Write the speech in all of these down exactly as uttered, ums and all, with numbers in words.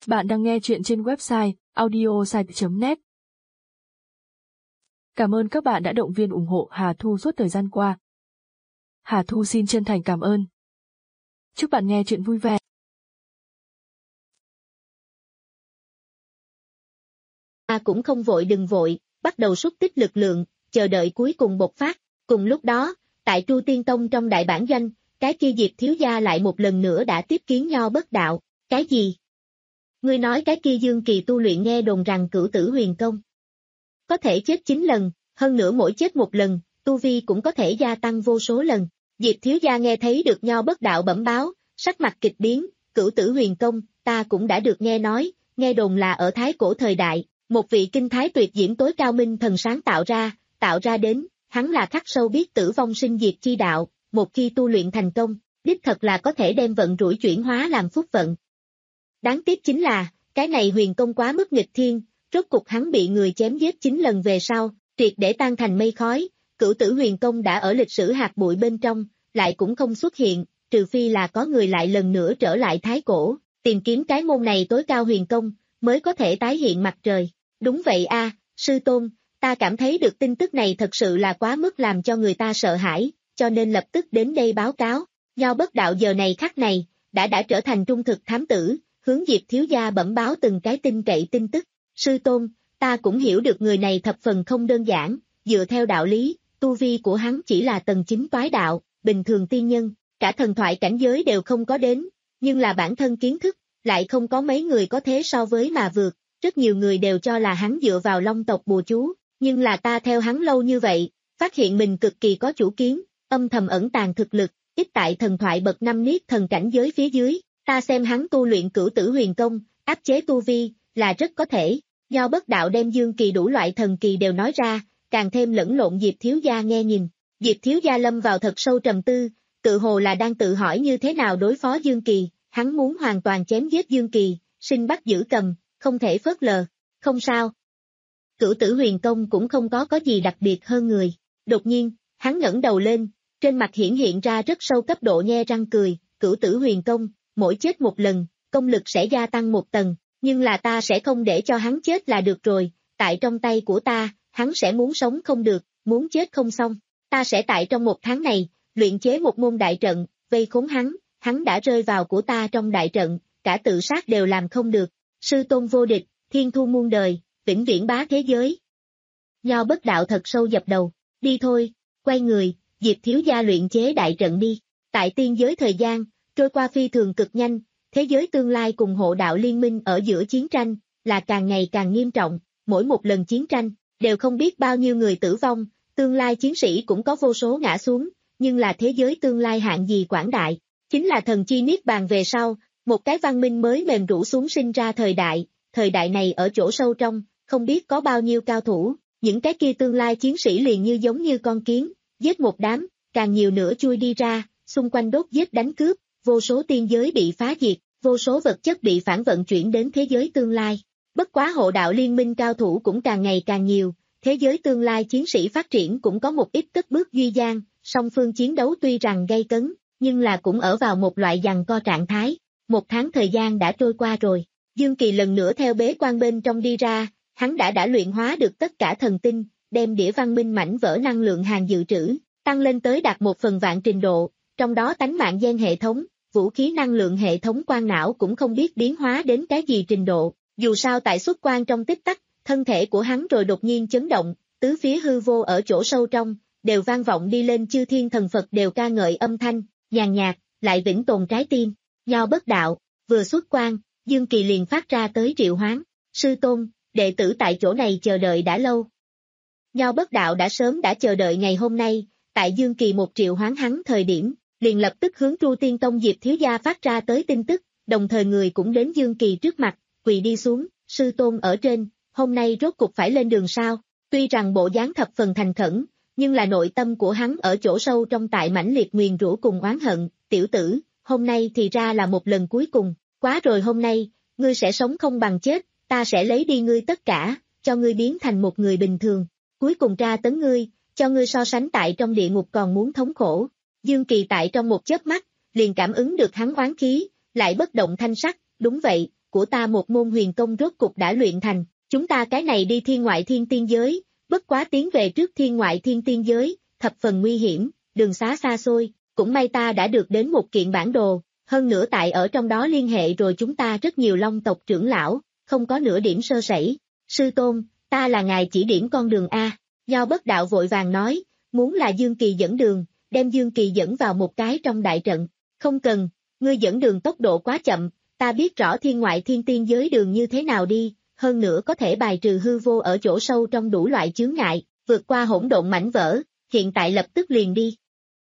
Bạn đang nghe chuyện trên website audiosite chấm net. Cảm ơn các bạn đã động viên ủng hộ Hà Thu suốt thời gian qua. Hà Thu xin chân thành cảm ơn. Chúc bạn nghe chuyện vui vẻ. Ta cũng không vội đừng vội, bắt đầu xúc tích lực lượng, chờ đợi cuối cùng bộc phát. Cùng lúc đó, tại Tru Tiên Tông trong đại bản doanh, cái kia Diệp thiếu gia lại một lần nữa đã tiếp kiến Nho Bất Đạo. Cái gì? Ngươi nói cái kia Dương Kỳ tu luyện nghe đồn rằng Cửu Tử Huyền Công có thể chết chín lần, hơn nữa mỗi chết một lần, tu vi cũng có thể gia tăng vô số lần. Diệp thiếu gia nghe thấy được Nho Bất Đạo bẩm báo, sắc mặt kịch biến. Cửu Tử Huyền Công, ta cũng đã được nghe nói, nghe đồn là ở Thái Cổ thời đại, một vị kinh thái tuyệt diễm tối cao minh thần sáng tạo ra, tạo ra đến, hắn là khắc sâu biết tử vong sinh diệt chi đạo, một khi tu luyện thành công, đích thật là có thể đem vận rủi chuyển hóa làm phúc vận. Đáng tiếc chính là, cái này huyền công quá mức nghịch thiên, rốt cục hắn bị người chém giết chín lần về sau, triệt để tan thành mây khói. Cửu Tử Huyền Công đã ở lịch sử hạt bụi bên trong, lại cũng không xuất hiện, trừ phi là có người lại lần nữa trở lại Thái Cổ, tìm kiếm cái môn này tối cao huyền công, mới có thể tái hiện mặt trời. Đúng vậy a, sư tôn, ta cảm thấy được tin tức này thật sự là quá mức làm cho người ta sợ hãi, cho nên lập tức đến đây báo cáo. Nho Bất Đạo giờ này khắc này, đã đã trở thành trung thực thám tử, hướng Diệp thiếu gia bẩm báo từng cái tin cậy tin tức. Sư tôn, ta cũng hiểu được người này thập phần không đơn giản, dựa theo đạo lý, tu vi của hắn chỉ là tầng chín toái đạo, bình thường tiên nhân, cả thần thoại cảnh giới đều không có đến, nhưng là bản thân kiến thức, lại không có mấy người có thế so với mà vượt. Rất nhiều người đều cho là hắn dựa vào Long tộc bùa chú, nhưng là ta theo hắn lâu như vậy, phát hiện mình cực kỳ có chủ kiến, âm thầm ẩn tàng thực lực, ít tại thần thoại bậc năm niết thần cảnh giới phía dưới, ta xem hắn tu luyện Cửu Tử Huyền Công, áp chế tu vi, là rất có thể. Nho Bất Đạo đem Dương Kỳ đủ loại thần kỳ đều nói ra, càng thêm lẫn lộn. Diệp thiếu gia nghe nhìn, Diệp thiếu gia lâm vào thật sâu trầm tư, tự hồ là đang tự hỏi như thế nào đối phó Dương Kỳ, hắn muốn hoàn toàn chém giết Dương Kỳ, sinh bắt giữ cầm, không thể phớt lờ. Không sao. Cửu Tử Huyền Công cũng không có có gì đặc biệt hơn người. Đột nhiên, hắn ngẩng đầu lên, trên mặt hiển hiện ra rất sâu cấp độ nhe răng cười. Cửu Tử Huyền Công, mỗi chết một lần, công lực sẽ gia tăng một tầng, nhưng là ta sẽ không để cho hắn chết là được rồi, tại trong tay của ta, hắn sẽ muốn sống không được, muốn chết không xong. Ta sẽ tại trong một tháng này, luyện chế một môn đại trận, vây khốn hắn, hắn đã rơi vào của ta trong đại trận, cả tự sát đều làm không được. Sư tôn vô địch, thiên thu muôn đời, vĩnh viễn bá thế giới. Nho Bất Đạo thật sâu dập đầu, đi thôi, quay người, Diệp thiếu gia luyện chế đại trận đi. Tại tiên giới thời gian, trôi qua phi thường cực nhanh, thế giới tương lai cùng hộ đạo liên minh ở giữa chiến tranh, là càng ngày càng nghiêm trọng, mỗi một lần chiến tranh, đều không biết bao nhiêu người tử vong, tương lai chiến sĩ cũng có vô số ngã xuống, nhưng là thế giới tương lai hạng gì quảng đại, chính là thần chi niết bàn về sau, một cái văn minh mới mềm rũ xuống sinh ra thời đại, thời đại này ở chỗ sâu trong, không biết có bao nhiêu cao thủ, những cái kia tương lai chiến sĩ liền như giống như con kiến, giết một đám, càng nhiều nữa chui đi ra, xung quanh đốt giết đánh cướp, vô số tiên giới bị phá diệt, vô số vật chất bị phản vận chuyển đến thế giới tương lai. Bất quá hộ đạo liên minh cao thủ cũng càng ngày càng nhiều, thế giới tương lai chiến sĩ phát triển cũng có một ít cất bước duy gian, song phương chiến đấu tuy rằng gay cấn, nhưng là cũng ở vào một loại giằng co trạng thái. Một tháng thời gian đã trôi qua rồi, Dương Kỳ lần nữa theo bế quan bên trong đi ra, hắn đã đã luyện hóa được tất cả thần tinh, đem đĩa văn minh mảnh vỡ năng lượng hàng dự trữ, tăng lên tới đạt một phần vạn trình độ, trong đó tánh mạng gen hệ thống, vũ khí năng lượng hệ thống quan não cũng không biết biến hóa đến cái gì trình độ, dù sao tại xuất quan trong tích tắc, thân thể của hắn rồi đột nhiên chấn động, tứ phía hư vô ở chỗ sâu trong, đều vang vọng đi lên chư thiên thần Phật đều ca ngợi âm thanh, nhàn nhạt, lại vĩnh tồn trái tim. Nho Bất Đạo, vừa xuất quan, Dương Kỳ liền phát ra tới triệu hoán, sư tôn, đệ tử tại chỗ này chờ đợi đã lâu. Nho Bất Đạo đã sớm đã chờ đợi ngày hôm nay, tại Dương Kỳ một triệu hoán hắn thời điểm, liền lập tức hướng Tru Tiên Tông Diệp thiếu gia phát ra tới tin tức, đồng thời người cũng đến Dương Kỳ trước mặt, quỳ đi xuống, sư tôn ở trên, hôm nay rốt cục phải lên đường sao. Tuy rằng bộ dáng thập phần thành khẩn, nhưng là nội tâm của hắn ở chỗ sâu trong tại mãnh liệt nguyền rủa cùng oán hận. Tiểu tử, hôm nay thì ra là một lần cuối cùng, quá rồi, hôm nay, ngươi sẽ sống không bằng chết, ta sẽ lấy đi ngươi tất cả, cho ngươi biến thành một người bình thường, cuối cùng tra tấn ngươi, cho ngươi so sánh tại trong địa ngục còn muốn thống khổ. Dương Kỳ tại trong một chớp mắt, liền cảm ứng được hắn oán khí, lại bất động thanh sắc, đúng vậy, của ta một môn huyền công rốt cục đã luyện thành, chúng ta cái này đi thiên ngoại thiên tiên giới, bất quá tiến về trước thiên ngoại thiên tiên giới, thập phần nguy hiểm, đường xá xa xôi, cũng may ta đã được đến một kiện bản đồ, hơn nữa tại ở trong đó liên hệ rồi chúng ta rất nhiều long tộc trưởng lão, không có nửa điểm sơ sẩy. Sư tôn, ta là ngài chỉ điểm con đường A, Nho Bất Đạo vội vàng nói, muốn là Dương Kỳ dẫn đường, đem Dương Kỳ dẫn vào một cái trong đại trận, không cần, ngươi dẫn đường tốc độ quá chậm, ta biết rõ thiên ngoại thiên tiên giới đường như thế nào đi, hơn nữa có thể bài trừ hư vô ở chỗ sâu trong đủ loại chướng ngại, vượt qua hỗn độn mảnh vỡ, hiện tại lập tức liền đi.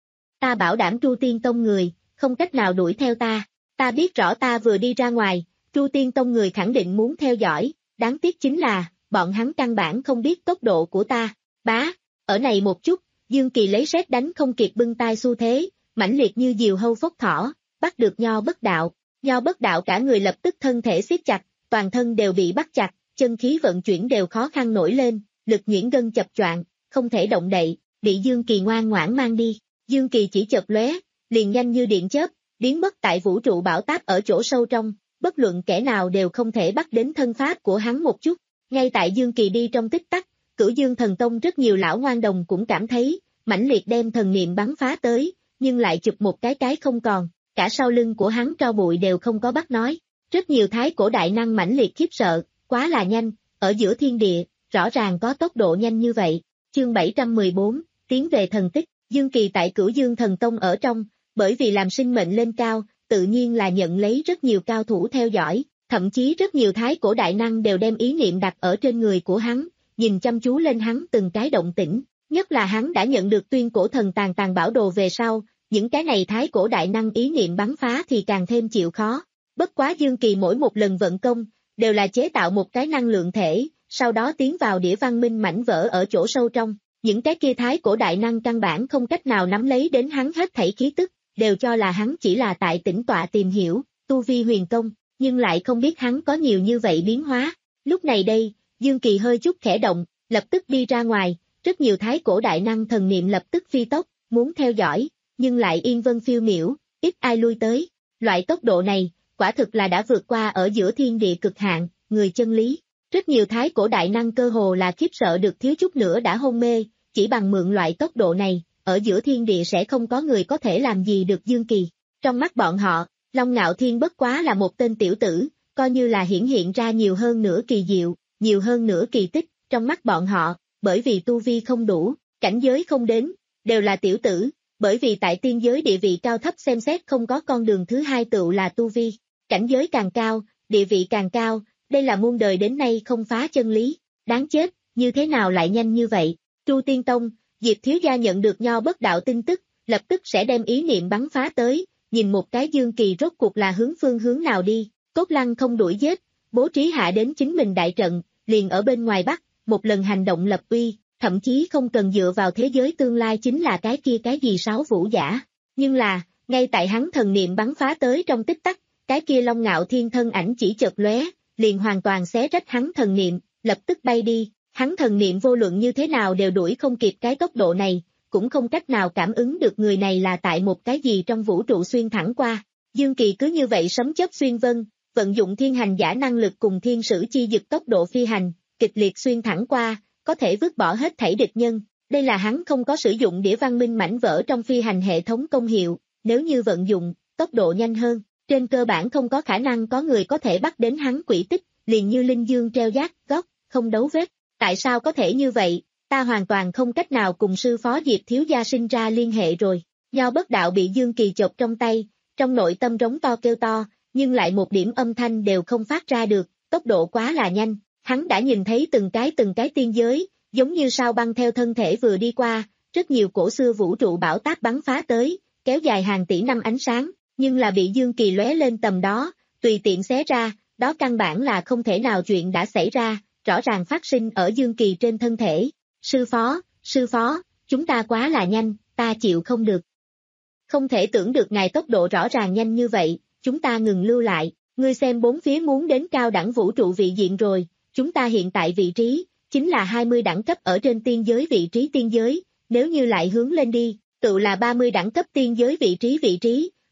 Ta bảo đảm Tru Tiên Tông người, không cách nào đuổi theo ta, ta biết rõ ta vừa đi ra ngoài, Tru Tiên Tông người khẳng định muốn theo dõi, đáng tiếc chính là, bọn hắn căn bản không biết tốc độ của ta, bá, ở này một chút, Dương Kỳ lấy sét đánh không kịp bưng tay xu thế, mãnh liệt như diều hâu phốc thỏ, bắt được Nho Bất Đạo, Nho Bất Đạo cả người lập tức thân thể siết chặt, toàn thân đều bị bắt chặt, chân khí vận chuyển đều khó khăn nổi lên, lực nhuyễn gân chập choạng, không thể động đậy, bị Dương Kỳ ngoan ngoãn mang đi. Dương Kỳ chỉ chợt lóe, liền nhanh như điện chớp, biến mất tại vũ trụ bão táp ở chỗ sâu trong, bất luận kẻ nào đều không thể bắt đến thân pháp của hắn một chút. Ngay tại Dương Kỳ đi trong tích tắc, Cửu Dương Thần Tông rất nhiều lão ngoan đồng cũng cảm thấy, mãnh liệt đem thần niệm bắn phá tới, nhưng lại chụp một cái cái không còn, cả sau lưng của hắn tro bụi đều không có bắt nói. Rất nhiều thái cổ đại năng mãnh liệt khiếp sợ, quá là nhanh, ở giữa thiên địa, rõ ràng có tốc độ nhanh như vậy. Chương bảy trăm mười bốn, tiến về thần tích, Dương Kỳ tại Cửu Dương Thần Tông ở trong, bởi vì làm sinh mệnh lên cao, tự nhiên là nhận lấy rất nhiều cao thủ theo dõi, thậm chí rất nhiều thái cổ đại năng đều đem ý niệm đặt ở trên người của hắn, nhìn chăm chú lên hắn từng cái động tĩnh, nhất là hắn đã nhận được tuyên cổ thần tàn tàn bảo đồ về sau, những cái này thái cổ đại năng ý niệm bắn phá thì càng thêm chịu khó. Bất quá Dương Kỳ mỗi một lần vận công, đều là chế tạo một cái năng lượng thể, sau đó tiến vào đĩa văn minh mảnh vỡ ở chỗ sâu trong, những cái kia thái cổ đại năng căn bản không cách nào nắm lấy đến hắn hết thảy khí tức, đều cho là hắn chỉ là tại tĩnh tọa tìm hiểu, tu vi huyền công, nhưng lại không biết hắn có nhiều như vậy biến hóa. Lúc này đây, Dương Kỳ hơi chút khẽ động, lập tức đi ra ngoài, rất nhiều thái cổ đại năng thần niệm lập tức phi tốc, muốn theo dõi, nhưng lại yên vân phiêu miểu, ít ai lui tới. Loại tốc độ này, quả thực là đã vượt qua ở giữa thiên địa cực hạn, người chân lý. Rất nhiều thái cổ đại năng cơ hồ là khiếp sợ được thiếu chút nữa đã hôn mê, chỉ bằng mượn loại tốc độ này, ở giữa thiên địa sẽ không có người có thể làm gì được Dương Kỳ. Trong mắt bọn họ, Long Ngạo Thiên bất quá là một tên tiểu tử, coi như là hiển hiện ra nhiều hơn nữa kỳ diệu, nhiều hơn nữa kỳ tích, trong mắt bọn họ, bởi vì tu vi không đủ, cảnh giới không đến, đều là tiểu tử, bởi vì tại tiên giới địa vị cao thấp xem xét không có con đường thứ hai tựu là tu vi, cảnh giới càng cao, địa vị càng cao, đây là muôn đời đến nay không phá chân lý, đáng chết, như thế nào lại nhanh như vậy. Tru Tiên Tông, Diệp thiếu gia nhận được Nho Bất Đạo tin tức, lập tức sẽ đem ý niệm bắn phá tới, nhìn một cái Dương Kỳ rốt cuộc là hướng phương hướng nào đi, Cốt Lăng không đuổi giết, bố trí hạ đến chính mình đại trận, liền ở bên ngoài Bắc, một lần hành động lập uy, thậm chí không cần dựa vào thế giới tương lai chính là cái kia cái gì sáu vũ giả. Nhưng là, ngay tại hắn thần niệm bắn phá tới trong tích tắc, cái kia Long Ngạo Thiên thân ảnh chỉ chợt lóe, liền hoàn toàn xé rách hắn thần niệm, lập tức bay đi, hắn thần niệm vô luận như thế nào đều đuổi không kịp cái tốc độ này, cũng không cách nào cảm ứng được người này là tại một cái gì trong vũ trụ xuyên thẳng qua. Dương Kỳ cứ như vậy sấm chớp xuyên vân, vận dụng thiên hành giả năng lực cùng thiên sử chi dực tốc độ phi hành, kịch liệt xuyên thẳng qua, có thể vứt bỏ hết thảy địch nhân. Đây là hắn không có sử dụng đĩa văn minh mảnh vỡ trong phi hành hệ thống công hiệu, nếu như vận dụng, tốc độ nhanh hơn, trên cơ bản không có khả năng có người có thể bắt đến hắn quỹ tích, liền như linh dương treo giác, góc, không đấu vết. Tại sao có thể như vậy? Ta hoàn toàn không cách nào cùng sư phó Diệp thiếu gia sinh ra liên hệ rồi. Nho Bất Đạo bị Dương Kỳ chộp trong tay, trong nội tâm rống to kêu to, nhưng lại một điểm âm thanh đều không phát ra được, tốc độ quá là nhanh. Hắn đã nhìn thấy từng cái từng cái tiên giới, giống như sao băng theo thân thể vừa đi qua, rất nhiều cổ xưa vũ trụ bão táp bắn phá tới, kéo dài hàng tỷ năm ánh sáng, nhưng là bị Dương Kỳ lóe lên tầm đó, tùy tiện xé ra, đó căn bản là không thể nào chuyện đã xảy ra, rõ ràng phát sinh ở Dương Kỳ trên thân thể. Sư phó, sư phó, chúng ta quá là nhanh, ta chịu không được. Không thể tưởng được ngài tốc độ rõ ràng nhanh như vậy, chúng ta ngừng lưu lại, ngươi xem bốn phía muốn đến cao đẳng vũ trụ vị diện rồi, chúng ta hiện tại vị trí, chính là hai mươi đẳng cấp ở trên tiên giới vị trí tiên giới, nếu như lại hướng lên đi, tự là ba mươi đẳng cấp tiên giới vị trí vị trí,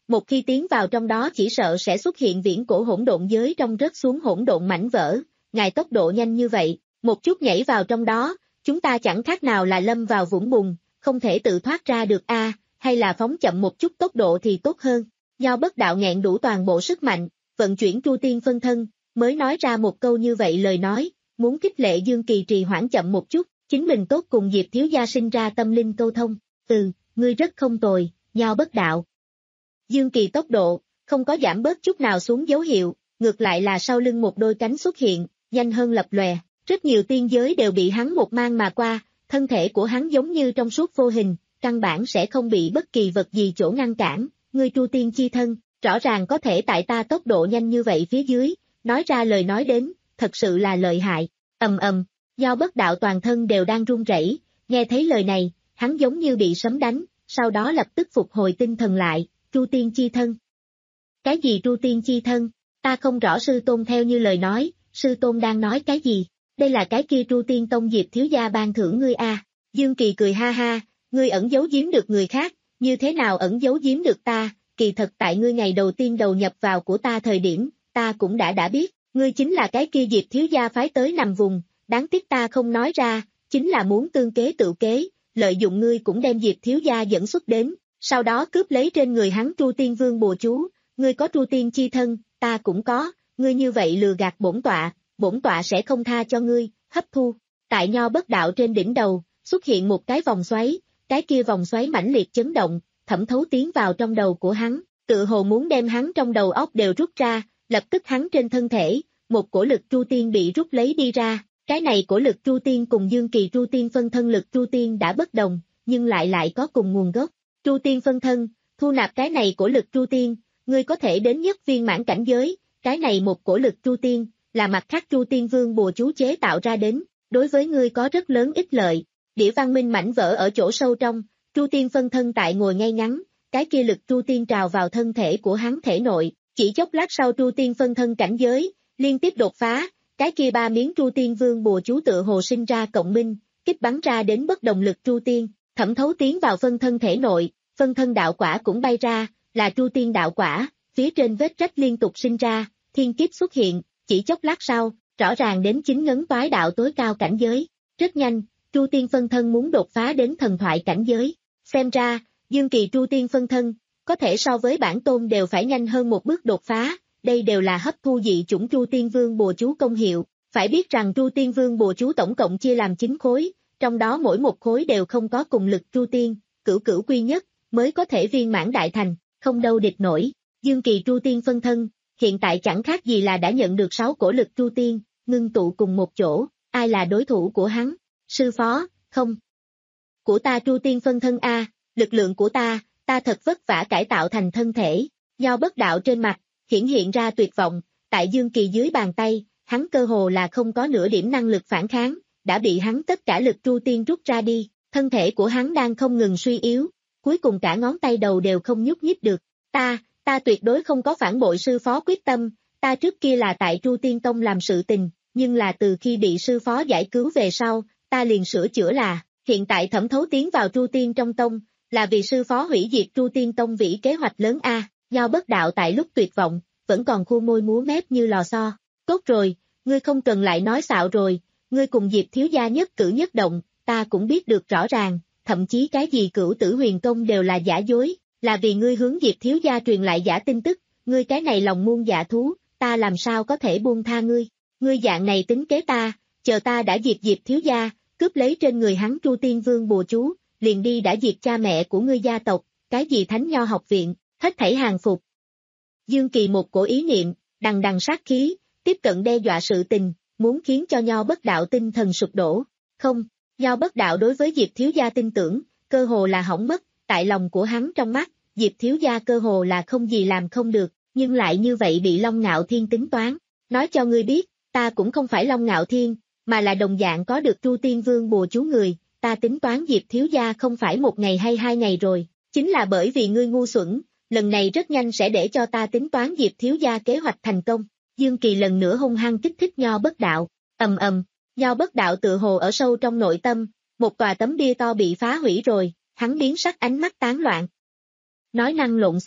một khi tiến vào trong đó chỉ sợ sẽ xuất hiện viễn cổ hỗn độn giới trong rớt xuống hỗn độn mảnh vỡ, ngài tốc độ nhanh như vậy, một chút nhảy vào trong đó, chúng ta chẳng khác nào là lâm vào vũng bùn, không thể tự thoát ra được a, hay là phóng chậm một chút tốc độ thì tốt hơn. Nho Bất Đạo nghẹn đủ toàn bộ sức mạnh, vận chuyển Tru Tiên phân thân, mới nói ra một câu như vậy lời nói, muốn khích lệ Dương Kỳ trì hoãn chậm một chút, chính mình tốt cùng Diệp thiếu gia sinh ra tâm linh câu thông. Ừ, ngươi rất không tồi, Nho Bất Đạo. Dương Kỳ tốc độ, không có giảm bớt chút nào xuống dấu hiệu, ngược lại là sau lưng một đôi cánh xuất hiện, nhanh hơn lập lòe, rất nhiều tiên giới đều bị hắn một mang mà qua, thân thể của hắn giống như trong suốt vô hình, căn bản sẽ không bị bất kỳ vật gì chỗ ngăn cản, ngươi Tru Tiên chi thân, rõ ràng có thể tại ta tốc độ nhanh như vậy phía dưới, nói ra lời nói đến, thật sự là lợi hại, ầm ầm, Nho Bất Đạo toàn thân đều đang run rẩy, nghe thấy lời này, hắn giống như bị sấm đánh, sau đó lập tức phục hồi tinh thần lại, Tru Tiên chi thân. Cái gì Tru Tiên chi thân, ta không rõ sư tôn theo như lời nói, sư tôn đang nói cái gì, đây là cái kia Tru Tiên Tông Diệp thiếu gia ban thưởng ngươi a. À. Dương Kỳ cười ha ha, ngươi ẩn giấu giếm được người khác, như thế nào ẩn giấu giếm được ta, kỳ thật tại ngươi ngày đầu tiên đầu nhập vào của ta thời điểm, ta cũng đã đã biết, ngươi chính là cái kia Diệp thiếu gia phái tới nằm vùng, đáng tiếc ta không nói ra, chính là muốn tương kế tự kế, lợi dụng ngươi cũng đem Diệp thiếu gia dẫn xuất đến, sau đó cướp lấy trên người hắn Tru Tiên Vương bùa chú, ngươi có Tru Tiên chi thân, ta cũng có, ngươi như vậy lừa gạt bổn tọa, bổn tọa sẽ không tha cho ngươi, hấp thu. Tại Nho Bất Đạo trên đỉnh đầu, xuất hiện một cái vòng xoáy, cái kia vòng xoáy mãnh liệt chấn động, thẩm thấu tiến vào trong đầu của hắn, tự hồ muốn đem hắn trong đầu óc đều rút ra, lập tức hắn trên thân thể, một cổ lực Tru Tiên bị rút lấy đi ra, cái này cổ lực Tru Tiên cùng Dương Kỳ Tru Tiên phân thân lực Tru Tiên đã bất đồng, nhưng lại lại có cùng nguồn gốc. Tru Tiên phân thân, thu nạp cái này cổ lực Tru Tiên, ngươi có thể đến nhất viên mãn cảnh giới, cái này một cổ lực Tru Tiên, là mặt khác Tru Tiên Vương bùa chú chế tạo ra đến, đối với ngươi có rất lớn ích lợi. Đĩa văn minh mảnh vỡ ở chỗ sâu trong, Tru Tiên phân thân tại ngồi ngay ngắn, cái kia lực Tru Tiên trào vào thân thể của hắn thể nội, chỉ chốc lát sau Tru Tiên phân thân cảnh giới, liên tiếp đột phá, cái kia ba miếng Tru Tiên Vương bùa chú tựa hồ sinh ra cộng minh, kích bắn ra đến bất đồng lực Tru Tiên, thẩm thấu tiến vào phân thân thể nội, phân thân đạo quả cũng bay ra, là Tru Tiên đạo quả, phía trên vết rách liên tục sinh ra, thiên kiếp xuất hiện, chỉ chốc lát sau, rõ ràng đến chính ngấn toái đạo tối cao cảnh giới, rất nhanh. Tru Tiên phân thân muốn đột phá đến thần thoại cảnh giới, xem ra, Dương Kỳ Tru Tiên phân thân, có thể so với bản tôn đều phải nhanh hơn một bước đột phá, đây đều là hấp thu dị chủng Tru Tiên Vương bùa chú công hiệu, phải biết rằng Tru Tiên Vương bùa chú tổng cộng chia làm chín khối, trong đó mỗi một khối đều không có cùng lực Tru Tiên, cửu cửu quy nhất, mới có thể viên mãn đại thành, không đâu địch nổi, Dương Kỳ Tru Tiên phân thân, hiện tại chẳng khác gì là đã nhận được sáu cổ lực Tru Tiên, ngưng tụ cùng một chỗ, ai là đối thủ của hắn? Sư phó, không. Của ta Tru Tiên phân thân A, lực lượng của ta, ta thật vất vả cải tạo thành thân thể, Nho Bất Đạo trên mặt, hiển hiện ra tuyệt vọng, tại Dương Kỳ dưới bàn tay, hắn cơ hồ là không có nửa điểm năng lực phản kháng, đã bị hắn tất cả lực Tru Tiên rút ra đi, thân thể của hắn đang không ngừng suy yếu, cuối cùng cả ngón tay đầu đều không nhúc nhích được, ta, ta tuyệt đối không có phản bội sư phó quyết tâm, ta trước kia là tại Tru Tiên Tông làm sự tình, nhưng là từ khi bị sư phó giải cứu về sau, ta liền sửa chữa là, hiện tại thẩm thấu tiến vào Tru Tiên trong tông, là vì sư phó hủy diệt Tru Tiên Tông vĩ kế hoạch lớn A, Nho Bất Đạo tại lúc tuyệt vọng, vẫn còn khu môi múa mép như lò xo, tốt rồi, ngươi không cần lại nói xạo rồi, ngươi cùng Diệp thiếu gia nhất cử nhất động, ta cũng biết được rõ ràng, thậm chí cái gì cửu tử huyền công đều là giả dối, là vì ngươi hướng Diệp thiếu gia truyền lại giả tin tức, ngươi cái này lòng muôn dạ thú, ta làm sao có thể buông tha ngươi, ngươi dạng này tính kế ta, chờ ta đã diệt Diệp thiếu gia, cướp lấy trên người hắn Tru Tiên Vương bùa chú, liền đi đã diệt cha mẹ của ngươi gia tộc, cái gì Thánh Nho học viện, hết thảy hàng phục. Dương Kỳ một cổ ý niệm, đằng đằng sát khí, tiếp cận đe dọa sự tình, muốn khiến cho Nho Bất Đạo tinh thần sụp đổ. Không, Nho Bất Đạo đối với Diệp thiếu gia tin tưởng, cơ hồ là hỏng mất, tại lòng của hắn trong mắt, Diệp thiếu gia cơ hồ là không gì làm không được, nhưng lại như vậy bị Long Ngạo Thiên tính toán. Nói cho ngươi biết, ta cũng không phải Long Ngạo Thiên, mà là đồng dạng có được Tru Tiên Vương bùa chú người, ta tính toán Diệp thiếu gia không phải một ngày hay hai ngày rồi, chính là bởi vì ngươi ngu xuẩn, lần này rất nhanh sẽ để cho ta tính toán Diệp thiếu gia kế hoạch thành công. Dương Kỳ lần nữa hung hăng kích thích Nho Bất Đạo, ầm ầm, Nho Bất Đạo tự hồ ở sâu trong nội tâm, một tòa tấm bia to bị phá hủy rồi, hắn biến sắc ánh mắt tán loạn. Nói năng lộn xộn,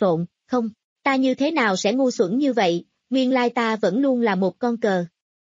Không, ta như thế nào sẽ ngu xuẩn như vậy, nguyên lai ta vẫn luôn là một con cờ.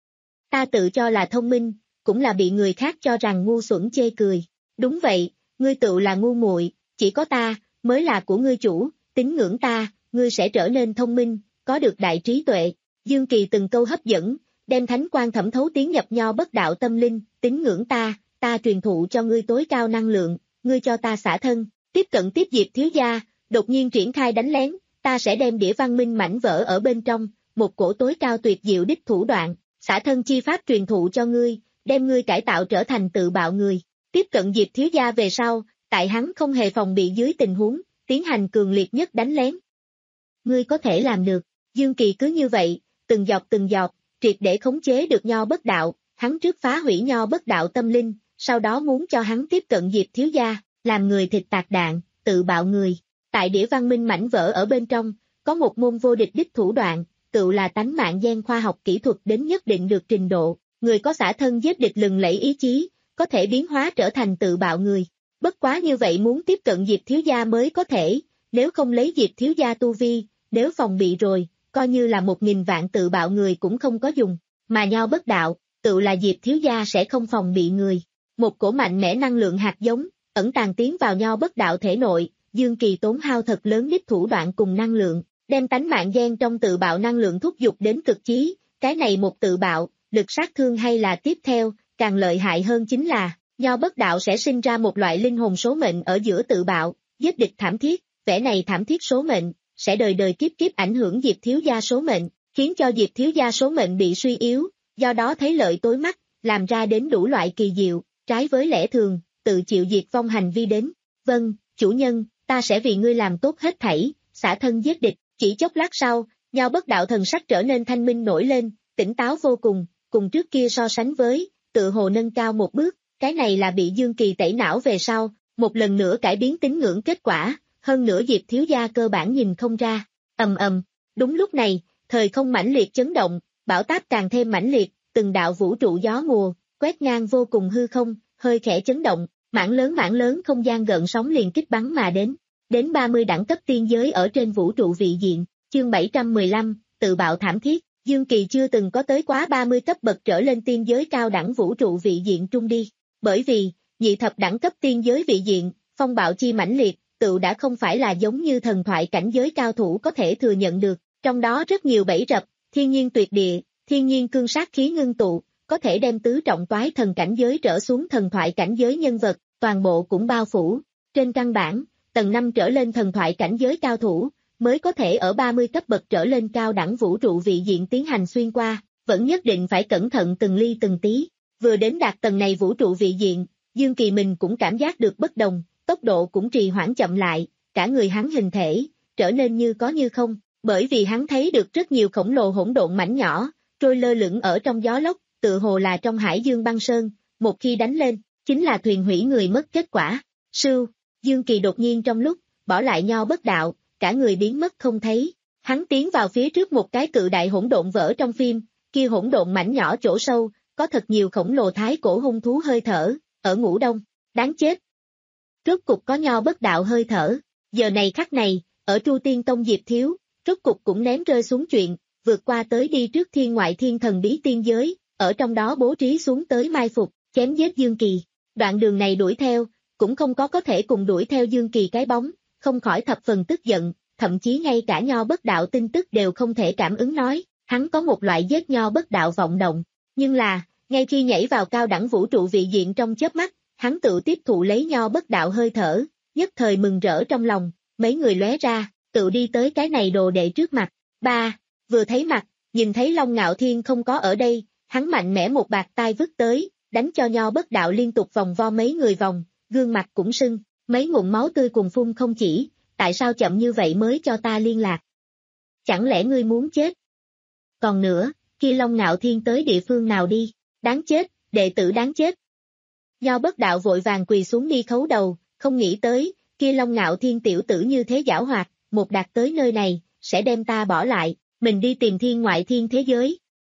Ta tự cho là thông minh, cũng là bị người khác cho rằng ngu xuẩn chê cười. Đúng vậy, ngươi tự là ngu muội, chỉ có ta, mới là của ngươi chủ, tín ngưỡng ta, ngươi sẽ trở nên thông minh, có được đại trí tuệ. Dương Kỳ từng câu hấp dẫn, đem thánh quan thẩm thấu tiến nhập nho bất đạo tâm linh, tín ngưỡng ta, ta truyền thụ cho ngươi tối cao năng lượng, ngươi cho ta xả thân, tiếp cận tiếp Diệp thiếu gia, đột nhiên triển khai đánh lén, ta sẽ đem đĩa văn minh mảnh vỡ ở bên trong, một cổ tối cao tuyệt diệu đích thủ đoạn, xả thân chi pháp truyền thụ cho ngươi, đem ngươi cải tạo trở thành tự bạo người. Tiếp cận Diệp thiếu gia về sau, tại hắn không hề phòng bị dưới tình huống, tiến hành cường liệt nhất đánh lén. Ngươi có thể làm được, Dương Kỳ cứ như vậy, từng giọt từng giọt, triệt để khống chế được nho bất đạo, hắn trước phá hủy nho bất đạo tâm linh, sau đó muốn cho hắn tiếp cận Diệp thiếu gia, làm người thịt tạc đạn, tự bạo người. Tại đĩa văn minh mảnh vỡ ở bên trong, có một môn vô địch đích thủ đoạn, tự là tánh mạng gen khoa học kỹ thuật đến nhất định được trình độ, người có xả thân giết địch lừng lẫy ý chí, có thể biến hóa trở thành tự bạo người. Bất quá như vậy muốn tiếp cận Diệp thiếu gia mới có thể, nếu không lấy Diệp thiếu gia tu vi, nếu phòng bị rồi, coi như là một nghìn vạn tự bạo người cũng không có dùng, mà nho bất đạo, tự là Diệp thiếu gia sẽ không phòng bị người. Một cổ mạnh mẽ năng lượng hạt giống, ẩn tàng tiến vào nho bất đạo thể nội, Dương Kỳ tốn hao thật lớn đích thủ đoạn cùng năng lượng, đem tánh mạng gen trong tự bạo năng lượng thúc giục đến cực chí, cái này một tự bạo, lực sát thương hay là tiếp theo, càng lợi hại hơn chính là, nho bất đạo sẽ sinh ra một loại linh hồn số mệnh ở giữa tự bạo, giết địch thảm thiết, vẻ này thảm thiết số mệnh, sẽ đời đời kiếp kiếp ảnh hưởng Diệp thiếu gia số mệnh, khiến cho Diệp thiếu gia số mệnh bị suy yếu, do đó thấy lợi tối mắt, làm ra đến đủ loại kỳ diệu, trái với lẽ thường, tự chịu diệt vong hành vi đến. Vâng, chủ nhân, ta sẽ vì ngươi làm tốt hết thảy, xả thân giết địch. Chỉ chốc lát sau, nho bất đạo thần sắc trở nên thanh minh nổi lên, tỉnh táo vô cùng, cùng trước kia so sánh với, tự hồ nâng cao một bước, cái này là bị Dương Kỳ tẩy não về sau, một lần nữa cải biến tín ngưỡng kết quả, hơn nữa Diệp thiếu gia cơ bản nhìn không ra. Ầm ầm, đúng lúc này, thời không mãnh liệt chấn động, bão táp càng thêm mãnh liệt, từng đạo vũ trụ gió mùa, quét ngang vô cùng hư không, hơi khẽ chấn động, mảng lớn mảng lớn không gian gợn sóng liền kích bắn mà đến. Đến ba mươi đẳng cấp tiên giới ở trên vũ trụ vị diện, chương bảy trăm mười lăm, tự bạo thảm thiết, Dương Kỳ chưa từng có tới quá ba mươi cấp bậc trở lên tiên giới cao đẳng vũ trụ vị diện trung đi, bởi vì, nhị thập đẳng cấp tiên giới vị diện, phong bạo chi mãnh liệt, tự đã không phải là giống như thần thoại cảnh giới cao thủ có thể thừa nhận được, trong đó rất nhiều bẫy rập, thiên nhiên tuyệt địa, thiên nhiên cương sát khí ngưng tụ, có thể đem tứ trọng toái thần cảnh giới trở xuống thần thoại cảnh giới nhân vật, toàn bộ cũng bao phủ, trên căn bản. Tầng năm trở lên thần thoại cảnh giới cao thủ, mới có thể ở ba mươi cấp bậc trở lên cao đẳng vũ trụ vị diện tiến hành xuyên qua, vẫn nhất định phải cẩn thận từng ly từng tí. Vừa đến đạt tầng này vũ trụ vị diện, Dương Kỳ mình cũng cảm giác được bất đồng, tốc độ cũng trì hoãn chậm lại, cả người hắn hình thể, trở nên như có như không, bởi vì hắn thấy được rất nhiều khổng lồ hỗn độn mảnh nhỏ, trôi lơ lửng ở trong gió lốc, tự hồ là trong hải dương băng sơn, một khi đánh lên, chính là thuyền hủy người mất kết quả. Sưu. Dương Kỳ đột nhiên trong lúc, bỏ lại nho bất đạo, cả người biến mất không thấy. Hắn tiến vào phía trước một cái cự đại hỗn độn vỡ trong phim, kia hỗn độn mảnh nhỏ chỗ sâu, có thật nhiều khổng lồ thái cổ hung thú hơi thở, ở ngủ đông, đáng chết. Rốt cục có nho bất đạo hơi thở, giờ này khắc này, ở Tru Tiên Tông Diệp Thiếu, rốt cục cũng ném rơi xuống chuyện, vượt qua tới đi trước thiên ngoại thiên thần bí tiên giới, ở trong đó bố trí xuống tới mai phục, chém giết Dương Kỳ. Đoạn đường này đuổi theo, cũng không có có thể cùng đuổi theo Dương Kỳ cái bóng, không khỏi thập phần tức giận, thậm chí ngay cả nho bất đạo tin tức đều không thể cảm ứng nói, hắn có một loại giết nho bất đạo vọng động, nhưng là, ngay khi nhảy vào cao đẳng vũ trụ vị diện trong chớp mắt, hắn tự tiếp thụ lấy nho bất đạo hơi thở, nhất thời mừng rỡ trong lòng, mấy người lóe ra, tự đi tới cái này đồ đệ trước mặt, ba, vừa thấy mặt, nhìn thấy Long Ngạo Thiên không có ở đây, hắn mạnh mẽ một bạt tai vứt tới, đánh cho nho bất đạo liên tục vòng vo mấy người vòng, gương mặt cũng sưng, mấy ngụm máu tươi cùng phun không chỉ, tại sao chậm như vậy mới cho ta liên lạc? Chẳng lẽ ngươi muốn chết? Còn nữa, kia Long Ngạo Thiên tới địa phương nào đi? Đáng chết, đệ tử đáng chết. Nho bất đạo vội vàng quỳ xuống đi khấu đầu, không nghĩ tới, kia Long Ngạo Thiên tiểu tử như thế giảo hoạt, một đạt tới nơi này, sẽ đem ta bỏ lại, mình đi tìm thiên ngoại thiên thế giới.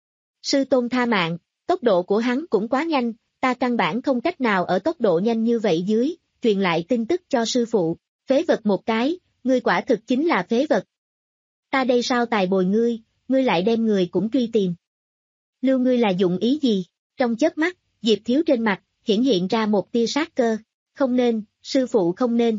Sư tôn tha mạng, tốc độ của hắn cũng quá nhanh, ta căn bản không cách nào ở tốc độ nhanh như vậy dưới, truyền lại tin tức cho sư phụ, phế vật một cái, ngươi quả thực chính là phế vật. Ta đây sao tài bồi ngươi, ngươi lại đem người cũng truy tìm. Lưu ngươi là dụng ý gì? Trong chớp mắt, Diệp Thiếu trên mặt, hiển hiện ra một tia sát cơ. Không nên, sư phụ không nên.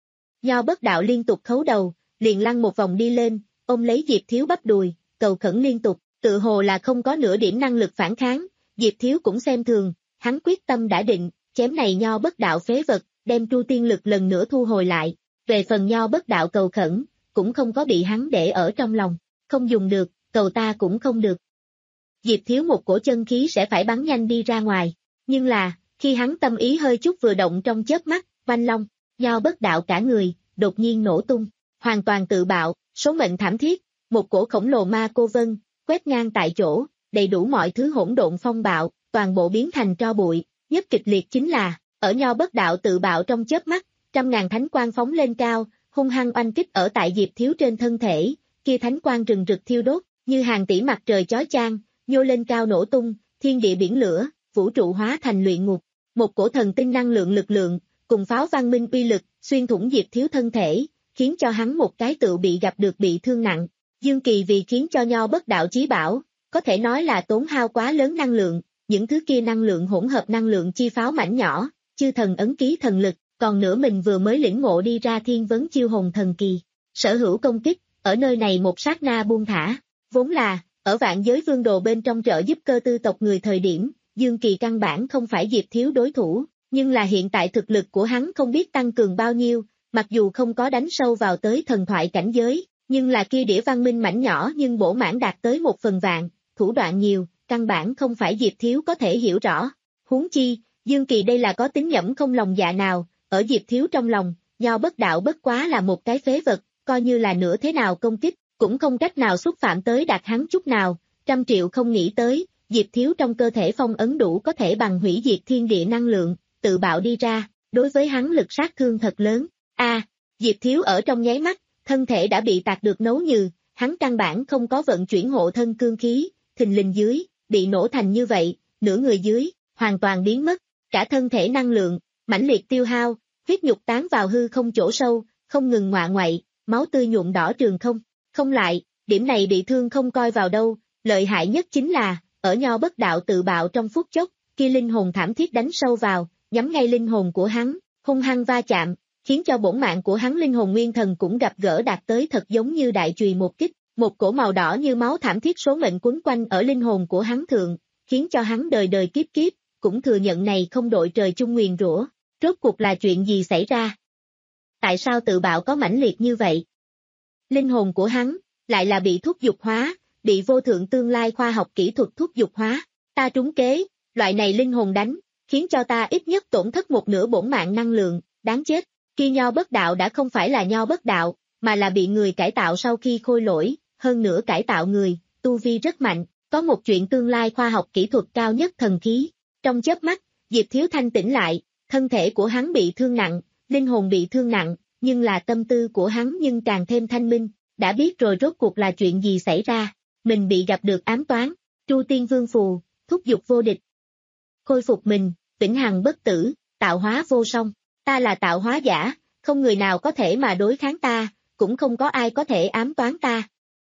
Nho Bất Đạo liên tục khấu đầu, liền lăn một vòng đi lên, ôm lấy Diệp Thiếu bắp đùi, cầu khẩn liên tục, tự hồ là không có nửa điểm năng lực phản kháng. Diệp Thiếu cũng xem thường, hắn quyết tâm đã định, chém này Nho Bất Đạo phế vật, đem Tru Tiên Lực lần nữa thu hồi lại. Về phần Nho Bất Đạo cầu khẩn, cũng không có bị hắn để ở trong lòng, không dùng được, cầu ta cũng không được. Diệp Thiếu một cổ chân khí sẽ phải bắn nhanh đi ra ngoài, nhưng là, khi hắn tâm ý hơi chút vừa động trong chớp mắt, oanh long, Nho Bất Đạo cả người, đột nhiên nổ tung, hoàn toàn tự bạo, số mệnh thảm thiết, một cổ khổng lồ ma cô vân, quét ngang tại chỗ, đầy đủ mọi thứ hỗn độn phong bạo, toàn bộ biến thành tro bụi, nhất kịch liệt chính là, ở Nho Bất Đạo tự bạo trong chớp mắt, trăm ngàn thánh quang phóng lên cao, hung hăng oanh kích ở tại Diệp Thiếu trên thân thể, kia thánh quang rừng rực thiêu đốt, như hàng tỷ mặt trời chói chang, nhô lên cao nổ tung, thiên địa biển lửa, vũ trụ hóa thành luyện ngục, một cổ thần tinh năng lượng lực lượng, cùng pháo văn minh uy lực, xuyên thủng Diệp Thiếu thân thể, khiến cho hắn một cái tự bị gặp được bị thương nặng. Dương Kỳ vì khiến cho Nho Bất Đạo chí bảo, có thể nói là tốn hao quá lớn năng lượng, những thứ kia năng lượng hỗn hợp năng lượng chi pháo mảnh nhỏ, chư thần ấn ký thần lực, còn nữa mình vừa mới lĩnh ngộ đi ra thiên vấn chiêu hồn thần kỳ, sở hữu công kích, ở nơi này một sát na buông thả, vốn là, ở vạn giới vương đồ bên trong trợ giúp cơ tư tộc người thời điểm, Dương Kỳ căn bản không phải Diệp Thiếu đối thủ, nhưng là hiện tại thực lực của hắn không biết tăng cường bao nhiêu, mặc dù không có đánh sâu vào tới thần thoại cảnh giới, nhưng là kia đĩa văn minh mảnh nhỏ nhưng bổ mãn đạt tới một phần vạn, thủ đoạn nhiều, căn bản không phải Diệp Thiếu có thể hiểu rõ. Huống chi, Dương Kỳ đây là có tín nhẫm không lòng dạ nào, ở Diệp Thiếu trong lòng, Nho Bất Đạo bất quá là một cái phế vật, coi như là nửa thế nào công kích, cũng không cách nào xúc phạm tới đạt hắn chút nào, trăm triệu không nghĩ tới, Diệp Thiếu trong cơ thể phong ấn đủ có thể bằng hủy diệt thiên địa năng lượng, tự bạo đi ra, đối với hắn lực sát thương thật lớn. A, à, Diệp Thiếu ở trong nháy mắt, thân thể đã bị tạc được nấu nhừ, hắn căn bản không có vận chuyển hộ thân cương khí, thình lình dưới, bị nổ thành như vậy, nửa người dưới, hoàn toàn biến mất, cả thân thể năng lượng, mãnh liệt tiêu hao, huyết nhục tán vào hư không chỗ sâu, không ngừng ngoạ ngoại, máu tươi nhuộm đỏ trường không, không lại, điểm này bị thương không coi vào đâu, lợi hại nhất chính là, ở Nho Bất Đạo tự bạo trong phút chốc, kia linh hồn thảm thiết đánh sâu vào, nhắm ngay linh hồn của hắn, hung hăng va chạm, khiến cho bổn mạng của hắn linh hồn nguyên thần cũng gặp gỡ đạt tới thật giống như đại chùy một kích, một cổ màu đỏ như máu thảm thiết số mệnh quấn quanh ở linh hồn của hắn thượng, khiến cho hắn đời đời kiếp kiếp, cũng thừa nhận này không đội trời chung nguyền rủa, rốt cuộc là chuyện gì xảy ra? Tại sao tự bạo có mãnh liệt như vậy? Linh hồn của hắn, lại là bị thúc dục hóa, bị vô thượng tương lai khoa học kỹ thuật thúc dục hóa, ta trúng kế, loại này linh hồn đánh, khiến cho ta ít nhất tổn thất một nửa bổn mạng năng lượng, đáng chết, kia Nho Bất Đạo đã không phải là Nho Bất Đạo, mà là bị người cải tạo sau khi khôi lỗi, hơn nữa cải tạo người, tu vi rất mạnh, có một chuyện tương lai khoa học kỹ thuật cao nhất thần khí. Trong chớp mắt, Diệp Thiếu thanh tỉnh lại, thân thể của hắn bị thương nặng, linh hồn bị thương nặng, nhưng là tâm tư của hắn nhưng càng thêm thanh minh, đã biết rồi rốt cuộc là chuyện gì xảy ra, mình bị gặp được ám toán, Tru Tiên Vương phù, thúc dục vô địch. Khôi phục mình, vĩnh hằng bất tử, tạo hóa vô song, ta là tạo hóa giả, không người nào có thể mà đối kháng ta, cũng không có ai có thể ám toán ta.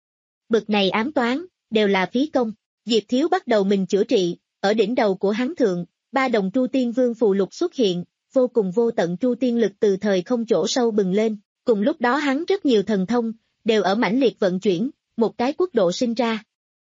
Bực này ám toán, đều là phí công, Diệp Thiếu bắt đầu mình chữa trị, ở đỉnh đầu của hắn thượng, ba đồng Tru Tiên Vương phù lục xuất hiện, vô cùng vô tận Tru Tiên lực từ thời không chỗ sâu bừng lên, cùng lúc đó hắn rất nhiều thần thông, đều ở mãnh liệt vận chuyển, một cái quốc độ sinh ra.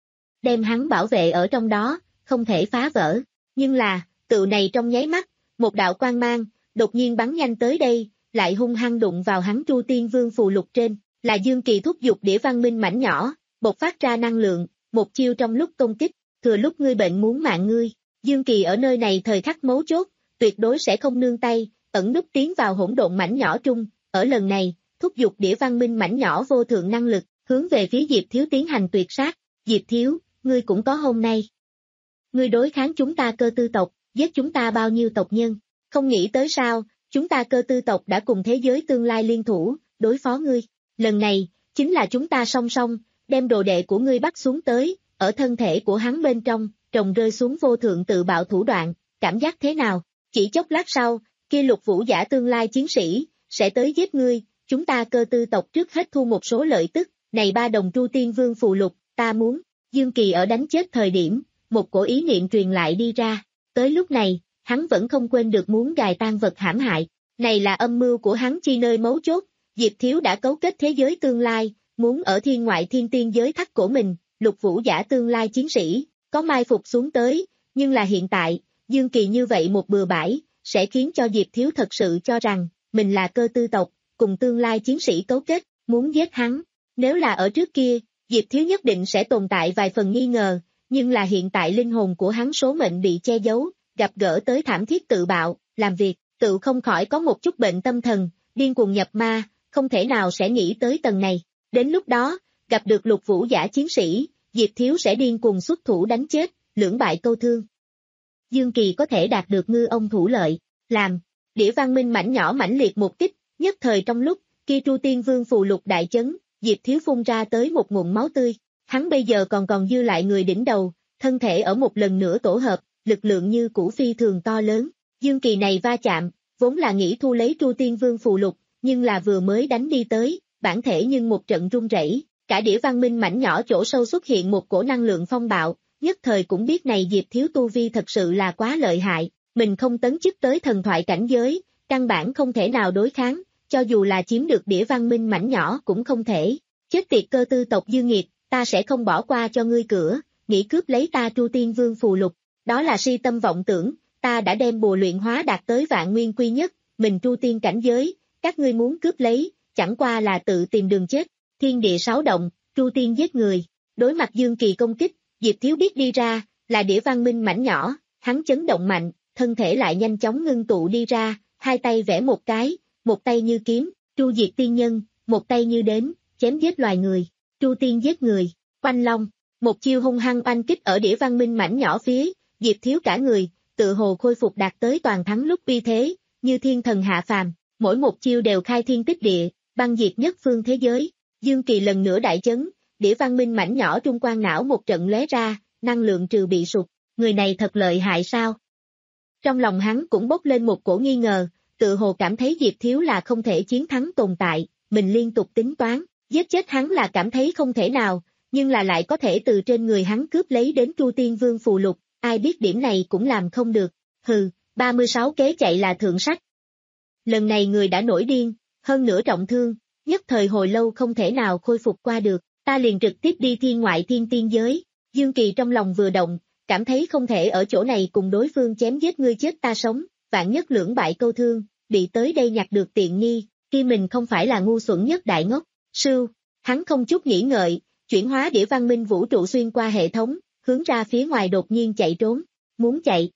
Đem hắn bảo vệ ở trong đó, không thể phá vỡ, nhưng là, tự này trong nháy mắt, một đạo quang mang, đột nhiên bắn nhanh tới đây, lại hung hăng đụng vào hắn Tru Tiên Vương phù lục trên, là Dương Kỳ thúc dục đĩa văn minh mảnh nhỏ, bộc phát ra năng lượng, một chiêu trong lúc công kích, thừa lúc ngươi bệnh muốn mạng ngươi, Dương Kỳ ở nơi này thời khắc mấu chốt, tuyệt đối sẽ không nương tay, ẩn núp tiến vào hỗn độn mảnh nhỏ trung, ở lần này, thúc dục đĩa văn minh mảnh nhỏ vô thượng năng lực, hướng về phía Diệp Thiếu tiến hành tuyệt sát, Diệp Thiếu, ngươi cũng có hôm nay. Ngươi đối kháng chúng ta cơ tư tộc, giết chúng ta bao nhiêu tộc nhân, không nghĩ tới sao, chúng ta cơ tư tộc đã cùng thế giới tương lai liên thủ, đối phó ngươi, lần này, chính là chúng ta song song, đem đồ đệ của ngươi bắt xuống tới, ở thân thể của hắn bên trong, trồng rơi xuống vô thượng tự bạo thủ đoạn, cảm giác thế nào, chỉ chốc lát sau, kia lục vũ giả tương lai chiến sĩ, sẽ tới giết ngươi, chúng ta cơ tư tộc trước hết thu một số lợi tức, này ba đồng Tru Tiên Vương phù lục, ta muốn. Dương Kỳ ở đánh chết thời điểm, một cổ ý niệm truyền lại đi ra. Tới lúc này, hắn vẫn không quên được muốn gài tan vật hãm hại. Này là âm mưu của hắn chi nơi mấu chốt, Diệp Thiếu đã cấu kết thế giới tương lai, muốn ở thiên ngoại thiên tiên giới thắt cổ mình, Lục Vũ giả tương lai chiến sĩ, có mai phục xuống tới, nhưng là hiện tại, Dương Kỳ như vậy một bừa bãi, sẽ khiến cho Diệp Thiếu thật sự cho rằng, mình là cơ tư tộc, cùng tương lai chiến sĩ cấu kết, muốn giết hắn. Nếu là ở trước kia, Diệp Thiếu nhất định sẽ tồn tại vài phần nghi ngờ, nhưng là hiện tại linh hồn của hắn số mệnh bị che giấu, gặp gỡ tới thảm thiết tự bạo, làm việc, tự không khỏi có một chút bệnh tâm thần, điên cuồng nhập ma, không thể nào sẽ nghĩ tới tầng này. Đến lúc đó, gặp được Lục Vũ giả chiến sĩ, Diệp Thiếu sẽ điên cuồng xuất thủ đánh chết, lưỡng bại câu thương. Dương Kỳ có thể đạt được ngư ông thủ lợi, làm, đĩa văn minh mảnh nhỏ mãnh liệt một kích, nhất thời trong lúc, kia Tru Tiên Vương phù lục đại chấn, Diệp Thiếu phun ra tới một ngụm máu tươi, hắn bây giờ còn còn dư lại người đỉnh đầu, thân thể ở một lần nữa tổ hợp, lực lượng như cũ phi thường to lớn. Dương Kỳ này va chạm, vốn là nghĩ thu lấy Tru Tiên Vương phù lục, nhưng là vừa mới đánh đi tới, bản thể nhưng một trận rung rẩy, cả đĩa văn minh mảnh nhỏ chỗ sâu xuất hiện một cổ năng lượng phong bạo, nhất thời cũng biết này Diệp Thiếu tu vi thật sự là quá lợi hại, mình không tấn chức tới thần thoại cảnh giới, căn bản không thể nào đối kháng, cho dù là chiếm được đĩa văn minh mảnh nhỏ cũng không thể. Chết tiệt cơ tư tộc dư nghiệt, ta sẽ không bỏ qua cho ngươi cửa, nghĩ cướp lấy ta Tru Tiên Vương phù lục, đó là si tâm vọng tưởng, ta đã đem bùa luyện hóa đạt tới vạn nguyên quy nhất, mình Tru Tiên cảnh giới, các ngươi muốn cướp lấy, chẳng qua là tự tìm đường chết. Thiên địa sáu động, Tru Tiên giết người, đối mặt Dương Kỳ công kích, Diệp Thiếu biết đi ra, là đĩa văn minh mảnh nhỏ, hắn chấn động mạnh, thân thể lại nhanh chóng ngưng tụ đi ra, hai tay vẽ một cái, một tay như kiếm, tru diệt tiên nhân, một tay như đến, chém giết loài người, Tru Tiên giết người, oanh long, một chiêu hung hăng oanh kích ở đĩa văn minh mảnh nhỏ phía, Diệp Thiếu cả người, tự hồ khôi phục đạt tới toàn thắng lúc uy thế, như thiên thần hạ phàm, mỗi một chiêu đều khai thiên tích địa, băng diệt nhất phương thế giới. Dương Kỳ lần nữa đại chấn, đĩa văn minh mảnh nhỏ trung quan não một trận lóe ra, năng lượng trừ bị sụt, người này thật lợi hại sao? Trong lòng hắn cũng bốc lên một cổ nghi ngờ, tự hồ cảm thấy Diệp Thiếu là không thể chiến thắng tồn tại, mình liên tục tính toán, giết chết hắn là cảm thấy không thể nào, nhưng là lại có thể từ trên người hắn cướp lấy đến Tru Tiên Vương phù lục, ai biết điểm này cũng làm không được, hừ, ba mươi sáu kế chạy là thượng sách. Lần này người đã nổi điên, hơn nữa trọng thương, nhất thời hồi lâu không thể nào khôi phục qua được, ta liền trực tiếp đi thiên ngoại thiên tiên giới. Dương Kỳ trong lòng vừa động, cảm thấy không thể ở chỗ này cùng đối phương chém giết ngươi chết ta sống, vạn nhất lưỡng bại câu thương, bị tới đây nhặt được tiện nghi, khi mình không phải là ngu xuẩn nhất đại ngốc. Sưu, hắn không chút nghĩ ngợi, chuyển hóa đĩa văn minh vũ trụ xuyên qua hệ thống, hướng ra phía ngoài đột nhiên chạy trốn, muốn chạy.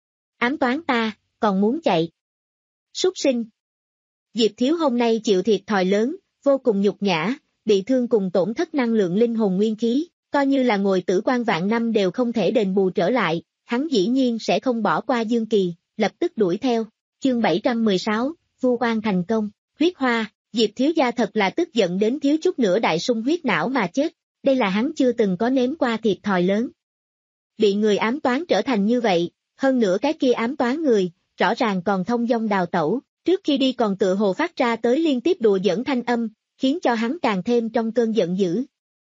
Ám toán ta, còn muốn chạy. Súc sinh. Diệp Thiếu hôm nay chịu thiệt thòi lớn, vô cùng nhục nhã, bị thương cùng tổn thất năng lượng linh hồn nguyên khí, coi như là ngồi tử quan vạn năm đều không thể đền bù trở lại, hắn dĩ nhiên sẽ không bỏ qua Dương Kỳ, lập tức đuổi theo. Chương bảy trăm mười sáu, vu oan thành công, huyết hoa, Diệp Thiếu gia thật là tức giận đến thiếu chút nữa đại sung huyết não mà chết, đây là hắn chưa từng có nếm qua thiệt thòi lớn. Bị người ám toán trở thành như vậy, hơn nữa cái kia ám toán người, rõ ràng còn thông dong đào tẩu, trước khi đi còn tự hồ phát ra tới liên tiếp đùa giỡn thanh âm, khiến cho hắn càng thêm trong cơn giận dữ.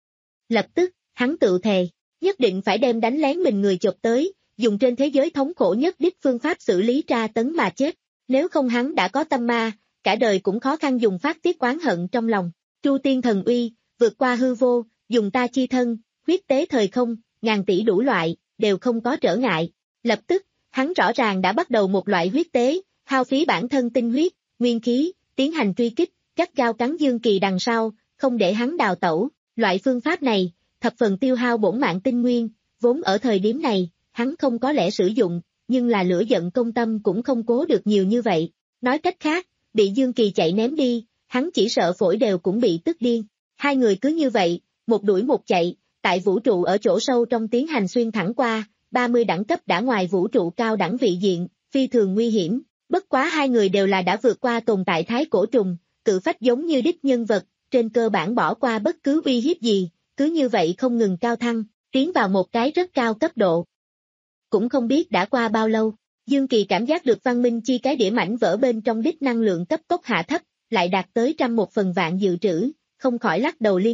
Lập tức, hắn tự thề, nhất định phải đem đánh lén mình người chộp tới, dùng trên thế giới thống khổ nhất đích phương pháp xử lý tra tấn mà chết, nếu không hắn đã có tâm ma, cả đời cũng khó khăn dùng phát tiết oán hận trong lòng. Tru Tiên thần uy, vượt qua hư vô, dùng ta chi thân, huyết tế thời không, ngàn tỷ đủ loại, đều không có trở ngại. Lập tức, hắn rõ ràng đã bắt đầu một loại huyết tế, hao phí bản thân tinh huyết, nguyên khí, tiến hành truy kích, gắt gao cắn Dương Kỳ đằng sau, không để hắn đào tẩu. Loại phương pháp này, thập phần tiêu hao bổn mạng tinh nguyên, vốn ở thời điểm này, hắn không có lẽ sử dụng, nhưng là lửa giận công tâm cũng không cố được nhiều như vậy. Nói cách khác, bị Dương Kỳ chạy ném đi, hắn chỉ sợ phổi đều cũng bị tức điên. Hai người cứ như vậy, một đuổi một chạy, tại vũ trụ ở chỗ sâu trong tiến hành xuyên thẳng qua, ba mươi đẳng cấp đã ngoài vũ trụ cao đẳng vị diện, phi thường nguy hiểm. Bất quá hai người đều là đã vượt qua tồn tại thái cổ trùng, cự phách giống như đích nhân vật, trên cơ bản bỏ qua bất cứ uy hiếp gì, cứ như vậy không ngừng cao thăng, tiến vào một cái rất cao cấp độ. Cũng không biết đã qua bao lâu, Dương Kỳ cảm giác được văn minh chi cái đĩa mảnh vỡ bên trong đích năng lượng cấp tốc hạ thấp, lại đạt tới trăm một phần vạn dự trữ, không khỏi lắc đầu liên tục,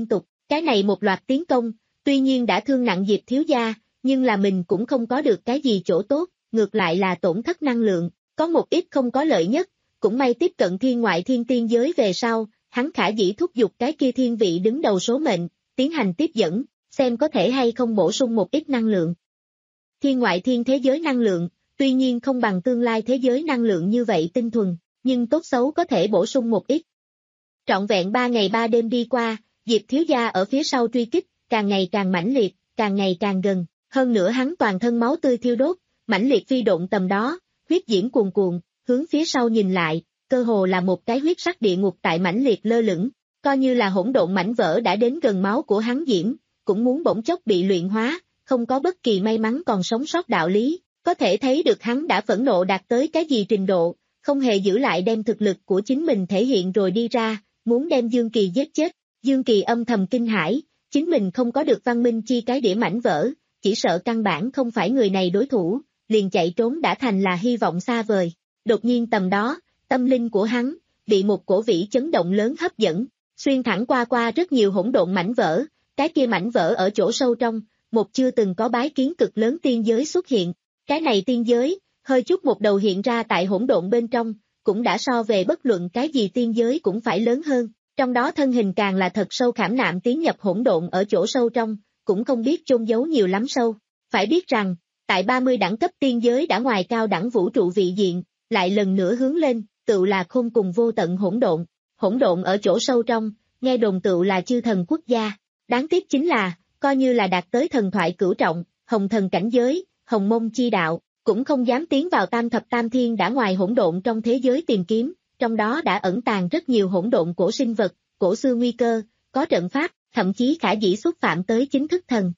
Cái này một loạt tiến công, tuy nhiên đã thương nặng Diệp thiếu gia, nhưng là mình cũng không có được cái gì chỗ tốt, ngược lại là tổn thất năng lượng, có một ít không có lợi nhất, cũng may tiếp cận thiên ngoại thiên tiên giới về sau, hắn khả dĩ thúc giục cái kia thiên vị đứng đầu số mệnh, tiến hành tiếp dẫn, xem có thể hay không bổ sung một ít năng lượng. Thiên ngoại thiên thế giới năng lượng, tuy nhiên không bằng tương lai thế giới năng lượng như vậy tinh thuần, nhưng tốt xấu có thể bổ sung một ít. Trọn vẹn ba ngày ba đêm đi qua, Diệp thiếu gia ở phía sau truy kích, càng ngày càng mãnh liệt, càng ngày càng gần, hơn nữa hắn toàn thân máu tươi thiêu đốt, mãnh liệt phi độn tầm đó, huyết diễm cuồn cuộn, hướng phía sau nhìn lại, cơ hồ là một cái huyết sắc địa ngục tại mãnh liệt lơ lửng, coi như là hỗn độn mảnh vỡ đã đến gần máu của hắn diễm, cũng muốn bỗng chốc bị luyện hóa, không có bất kỳ may mắn còn sống sót đạo lý, có thể thấy được hắn đã phẫn nộ đạt tới cái gì trình độ, không hề giữ lại đem thực lực của chính mình thể hiện rồi đi ra, muốn đem Dương Kỳ giết chết. Dương Kỳ âm thầm kinh hãi, chính mình không có được văn minh chi cái đĩa mảnh vỡ, chỉ sợ căn bản không phải người này đối thủ, liền chạy trốn đã thành là hy vọng xa vời. Đột nhiên tầm đó, tâm linh của hắn, bị một cổ vĩ chấn động lớn hấp dẫn, xuyên thẳng qua qua rất nhiều hỗn độn mảnh vỡ, cái kia mảnh vỡ ở chỗ sâu trong, một chưa từng có bái kiến cực lớn tiên giới xuất hiện, cái này tiên giới, hơi chút một đầu hiện ra tại hỗn độn bên trong, cũng đã so về bất luận cái gì tiên giới cũng phải lớn hơn, trong đó thân hình càng là thật sâu khảm nạm tiến nhập hỗn độn ở chỗ sâu trong, cũng không biết chôn giấu nhiều lắm sâu. Phải biết rằng, tại ba mươi đẳng cấp tiên giới đã ngoài cao đẳng vũ trụ vị diện, lại lần nữa hướng lên, tựu là khôn cùng vô tận hỗn độn. Hỗn độn ở chỗ sâu trong, nghe đồn tựu là chư thần quốc gia. Đáng tiếc chính là, coi như là đạt tới thần thoại cửu trọng, hồng thần cảnh giới, hồng mông chi đạo, cũng không dám tiến vào tam thập tam thiên đã ngoài hỗn độn trong thế giới tìm kiếm, trong đó đã ẩn tàng rất nhiều hỗn độn cổ sinh vật, cổ xưa nguy cơ, có trận pháp, thậm chí khả dĩ xúc phạm tới chính thức thần.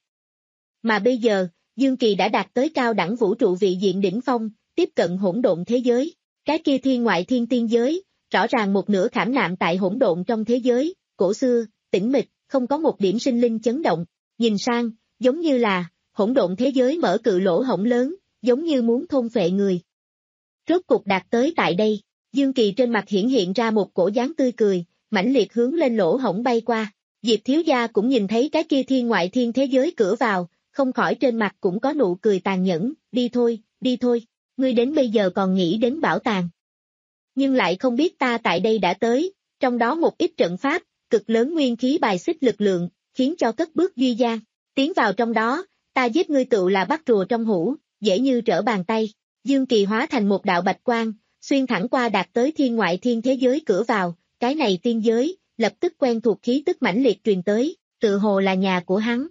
Mà bây giờ, Dương Kỳ đã đạt tới cao đẳng vũ trụ vị diện đỉnh phong, tiếp cận hỗn độn thế giới. Cái kia thiên ngoại thiên tiên giới, rõ ràng một nửa khảm nạm tại hỗn độn trong thế giới, cổ xưa, tĩnh mịch, không có một điểm sinh linh chấn động. Nhìn sang, giống như là, hỗn độn thế giới mở cự lỗ hổng lớn, giống như muốn thôn phệ người. Rốt cục đạt tới tại đây, Dương Kỳ trên mặt hiển hiện ra một cổ dáng tươi cười, mãnh liệt hướng lên lỗ hổng bay qua. Diệp thiếu gia cũng nhìn thấy cái kia thiên ngoại thiên thế giới cửa vào, không khỏi trên mặt cũng có nụ cười tàn nhẫn, đi thôi, đi thôi, ngươi đến bây giờ còn nghĩ đến bảo tàng. Nhưng lại không biết ta tại đây đã tới, trong đó một ít trận pháp, cực lớn nguyên khí bài xích lực lượng, khiến cho cất bước duy gian, tiến vào trong đó, ta giết ngươi tựu là bắt rùa trong hũ, dễ như trở bàn tay. Dương Kỳ hóa thành một đạo bạch quang, xuyên thẳng qua đạt tới thiên ngoại thiên thế giới cửa vào, cái này tiên giới, lập tức quen thuộc khí tức mãnh liệt truyền tới, tự hồ là nhà của hắn.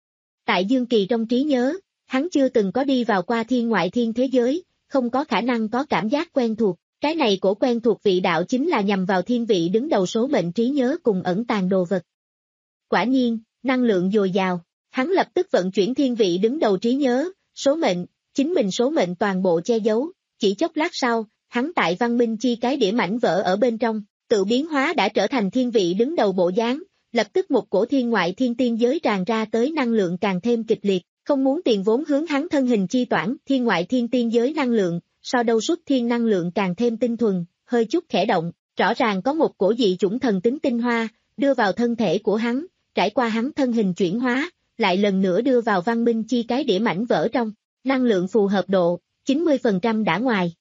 Tại Dương Kỳ trong trí nhớ, hắn chưa từng có đi vào qua thiên ngoại thiên thế giới, không có khả năng có cảm giác quen thuộc, cái này của quen thuộc vị đạo chính là nhằm vào thiên vị đứng đầu số mệnh trí nhớ cùng ẩn tàng đồ vật. Quả nhiên, năng lượng dồi dào, hắn lập tức vận chuyển thiên vị đứng đầu trí nhớ, số mệnh, chính mình số mệnh toàn bộ che giấu, chỉ chốc lát sau, hắn tại văn minh chi cái đĩa mảnh vỡ ở bên trong, tự biến hóa đã trở thành thiên vị đứng đầu bộ dáng, lập tức một cổ thiên ngoại thiên tiên giới tràn ra tới năng lượng càng thêm kịch liệt, không muốn tiền vốn hướng hắn thân hình chi toản, thiên ngoại thiên tiên giới năng lượng, so đâu xuất thiên năng lượng càng thêm tinh thuần, hơi chút khẽ động, rõ ràng có một cổ dị chủng thần tính tinh hoa, đưa vào thân thể của hắn, trải qua hắn thân hình chuyển hóa, lại lần nữa đưa vào văn minh chi cái đĩa mảnh vỡ trong, năng lượng phù hợp độ, chín mươi phần trăm đã ngoài.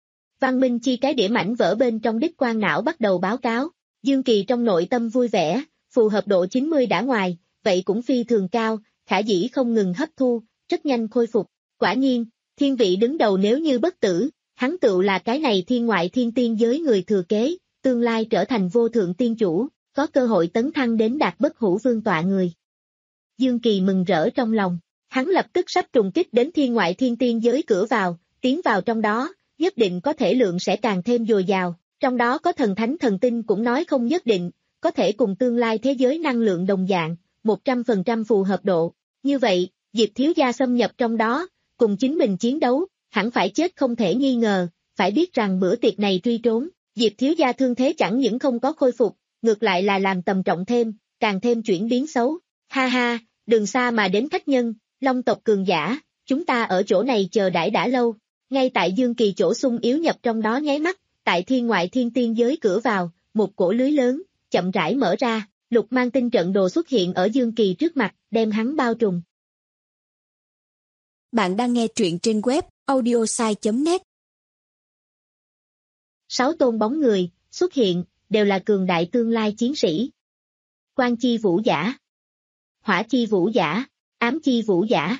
Văn minh chi cái đĩa mảnh vỡ bên trong đích quang não bắt đầu báo cáo, Dương Kỳ trong nội tâm vui vẻ, phù hợp độ chín mươi đã ngoài, vậy cũng phi thường cao, khả dĩ không ngừng hấp thu, rất nhanh khôi phục, quả nhiên, thiên vị đứng đầu nếu như bất tử, hắn tựu là cái này thiên ngoại thiên tiên giới người thừa kế, tương lai trở thành vô thượng tiên chủ, có cơ hội tấn thăng đến đạt bất hủ vương tọa người. Dương Kỳ mừng rỡ trong lòng, hắn lập tức sắp trùng kích đến thiên ngoại thiên tiên giới cửa vào, tiến vào trong đó, nhất định có thể lượng sẽ càng thêm dồi dào, trong đó có thần thánh thần tinh cũng nói không nhất định, có thể cùng tương lai thế giới năng lượng đồng dạng, một trăm phần trăm phù hợp độ. Như vậy, Diệp thiếu gia xâm nhập trong đó, cùng chính mình chiến đấu, hẳn phải chết không thể nghi ngờ, phải biết rằng bữa tiệc này truy trốn, Diệp thiếu gia thương thế chẳng những không có khôi phục, ngược lại là làm tầm trọng thêm, càng thêm chuyển biến xấu. Ha ha, đường xa mà đến khách nhân, Long tộc cường giả, chúng ta ở chỗ này chờ đãi đã lâu. Ngay tại Dương Kỳ chỗ sung yếu nhập trong đó nháy mắt, tại thiên ngoại thiên tiên giới cửa vào, một cổ lưới lớn, chậm rãi mở ra, Lục mang tinh trận đồ xuất hiện ở Dương Kỳ trước mặt, đem hắn bao trùm. Bạn đang nghe truyện trên web audiosai chấm net. Sáu tôn bóng người xuất hiện, đều là cường đại tương lai chiến sĩ. Quang chi vũ giả, hỏa chi vũ giả, ám chi vũ giả,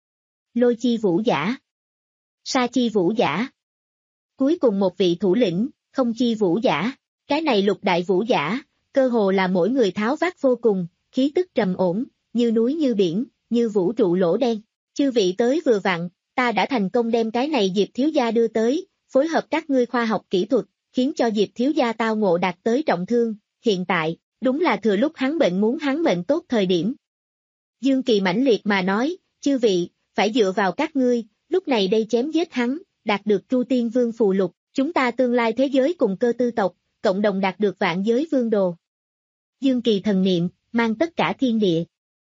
lôi chi vũ giả, sa chi vũ giả. Cuối cùng một vị thủ lĩnh, không chi vũ giả. Cái này lục đại vũ giả, cơ hồ là mỗi người tháo vát vô cùng, khí tức trầm ổn, như núi như biển, như vũ trụ lỗ đen. Chư vị tới vừa vặn, ta đã thành công đem cái này Diệp thiếu gia đưa tới, phối hợp các ngươi khoa học kỹ thuật, khiến cho Diệp thiếu gia tao ngộ đạt tới trọng thương, hiện tại, đúng là thừa lúc hắn bệnh muốn hắn mệnh tốt thời điểm. Dương Kỳ mãnh liệt mà nói, chư vị, phải dựa vào các ngươi, lúc này đây chém giết hắn, đạt được Chu Tiên Vương phù lục, chúng ta tương lai thế giới cùng cơ tư tộc, cộng đồng đạt được vạn giới vương đồ. Dương Kỳ thần niệm, mang tất cả thiên địa.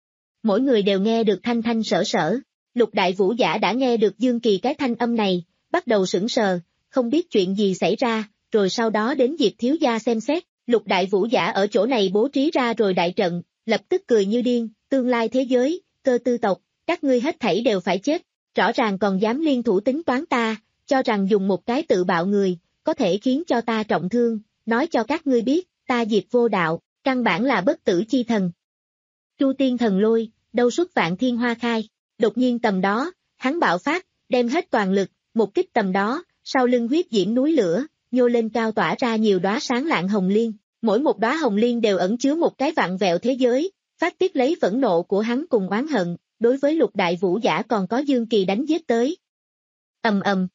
Mỗi người đều nghe được thanh thanh sở sở, lục đại vũ giả đã nghe được Dương Kỳ cái thanh âm này, bắt đầu sững sờ, không biết chuyện gì xảy ra, rồi sau đó đến Diệp thiếu gia xem xét, lục đại vũ giả ở chỗ này bố trí ra rồi đại trận, lập tức cười như điên, tương lai thế giới, cơ tư tộc, các ngươi hết thảy đều phải chết, rõ ràng còn dám liên thủ tính toán ta, cho rằng dùng một cái tự bạo người, có thể khiến cho ta trọng thương, nói cho các ngươi biết, ta Diệp vô đạo, căn bản là bất tử chi thần. Chu Tiên thần lôi, đâu xuất vạn thiên hoa khai, đột nhiên tầm đó, hắn bạo phát, đem hết toàn lực, một kích tầm đó, sau lưng huyết diễm núi lửa, nhô lên cao tỏa ra nhiều đóa sáng lạng hồng liên, mỗi một đóa hồng liên đều ẩn chứa một cái vặn vẹo thế giới, phát tiết lấy phẫn nộ của hắn cùng oán hận, đối với lục đại vũ giả còn có Dương Kỳ đánh giết tới. Ầm ầm,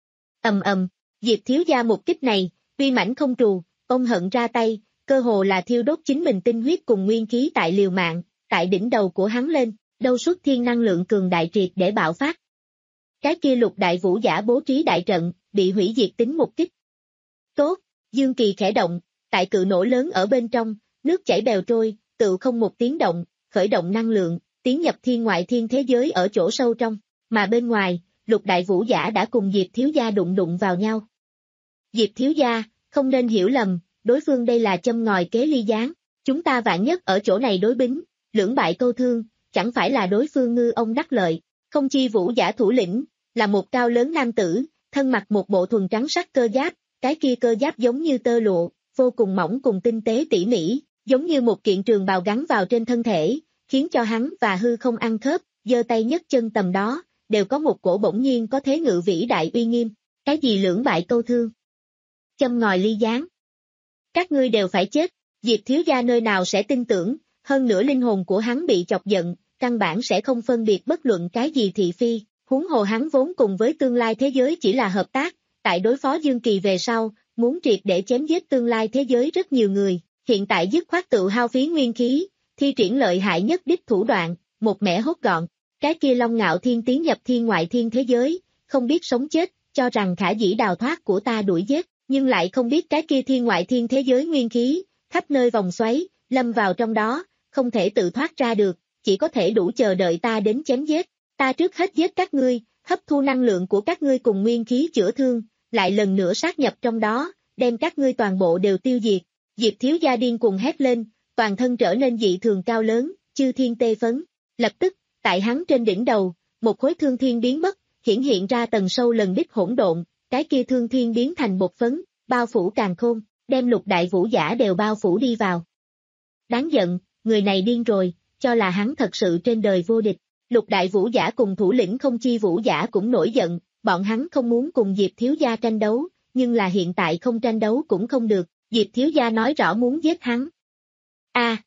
ầm ầm, Diệp thiếu gia một kích này, uy mãnh không trù, ông hận ra tay, cơ hồ là thiêu đốt chính mình tinh huyết cùng nguyên khí tại liều mạng, tại đỉnh đầu của hắn lên, đâu xuất thiên năng lượng cường đại triệt để bạo phát. Cái kia lục đại vũ giả bố trí đại trận, bị hủy diệt tính một kích. Tốt, Dương Kỳ khẽ động, tại cự nổ lớn ở bên trong, nước chảy bèo trôi, tự không một tiếng động, khởi động năng lượng, tiến nhập thiên ngoại thiên thế giới ở chỗ sâu trong, mà bên ngoài, lục đại vũ giả đã cùng Diệp thiếu gia đụng đụng vào nhau. Diệp thiếu gia, không nên hiểu lầm, đối phương đây là châm ngòi kế ly gián, chúng ta vạn nhất ở chỗ này đối bính, lưỡng bại câu thương, chẳng phải là đối phương ngư ông đắc lợi. Không chi vũ giả thủ lĩnh, là một cao lớn nam tử, thân mặc một bộ thuần trắng sắc cơ giáp, cái kia cơ giáp giống như tơ lụa, vô cùng mỏng cùng tinh tế tỉ mỉ, giống như một kiện trường bào gắn vào trên thân thể, khiến cho hắn và hư không ăn khớp, giơ tay nhấc chân tầm đó, đều có một cổ bỗng nhiên có thế ngự vĩ đại uy nghiêm, cái gì lưỡng bại câu thương. Châm ngòi ly gián. Các ngươi đều phải chết, Diệp thiếu gia nơi nào sẽ tin tưởng, hơn nữa linh hồn của hắn bị chọc giận, căn bản sẽ không phân biệt bất luận cái gì thị phi, huống hồ hắn vốn cùng với tương lai thế giới chỉ là hợp tác, tại đối phó Dương Kỳ về sau, muốn triệt để chém giết tương lai thế giới rất nhiều người, hiện tại dứt khoát tự hao phí nguyên khí, thi triển lợi hại nhất đích thủ đoạn, một mẻ hốt gọn, cái kia Long Ngạo Thiên tiến nhập thiên ngoại thiên thế giới, không biết sống chết, cho rằng khả dĩ đào thoát của ta đuổi giết, nhưng lại không biết cái kia thiên ngoại thiên thế giới nguyên khí, khắp nơi vòng xoáy, lâm vào trong đó, không thể tự thoát ra được, chỉ có thể đủ chờ đợi ta đến chém giết, ta trước hết giết các ngươi, hấp thu năng lượng của các ngươi cùng nguyên khí chữa thương, lại lần nữa sát nhập trong đó, đem các ngươi toàn bộ đều tiêu diệt. Diệp thiếu gia điên cuồng hét lên, toàn thân trở nên dị thường cao lớn, chư thiên tê phấn, lập tức, tại hắn trên đỉnh đầu, một khối thương thiên biến mất, hiển hiện ra tầng sâu lần đích hỗn độn, cái kia thương thiên biến thành bột phấn, bao phủ càn khôn, đem lục đại vũ giả đều bao phủ đi vào. Đáng giận, người này điên rồi, cho là hắn thật sự trên đời vô địch. Lục đại vũ giả cùng thủ lĩnh không chi vũ giả cũng nổi giận, bọn hắn không muốn cùng Diệp thiếu gia tranh đấu, nhưng là hiện tại không tranh đấu cũng không được, Diệp thiếu gia nói rõ muốn giết hắn. A, à,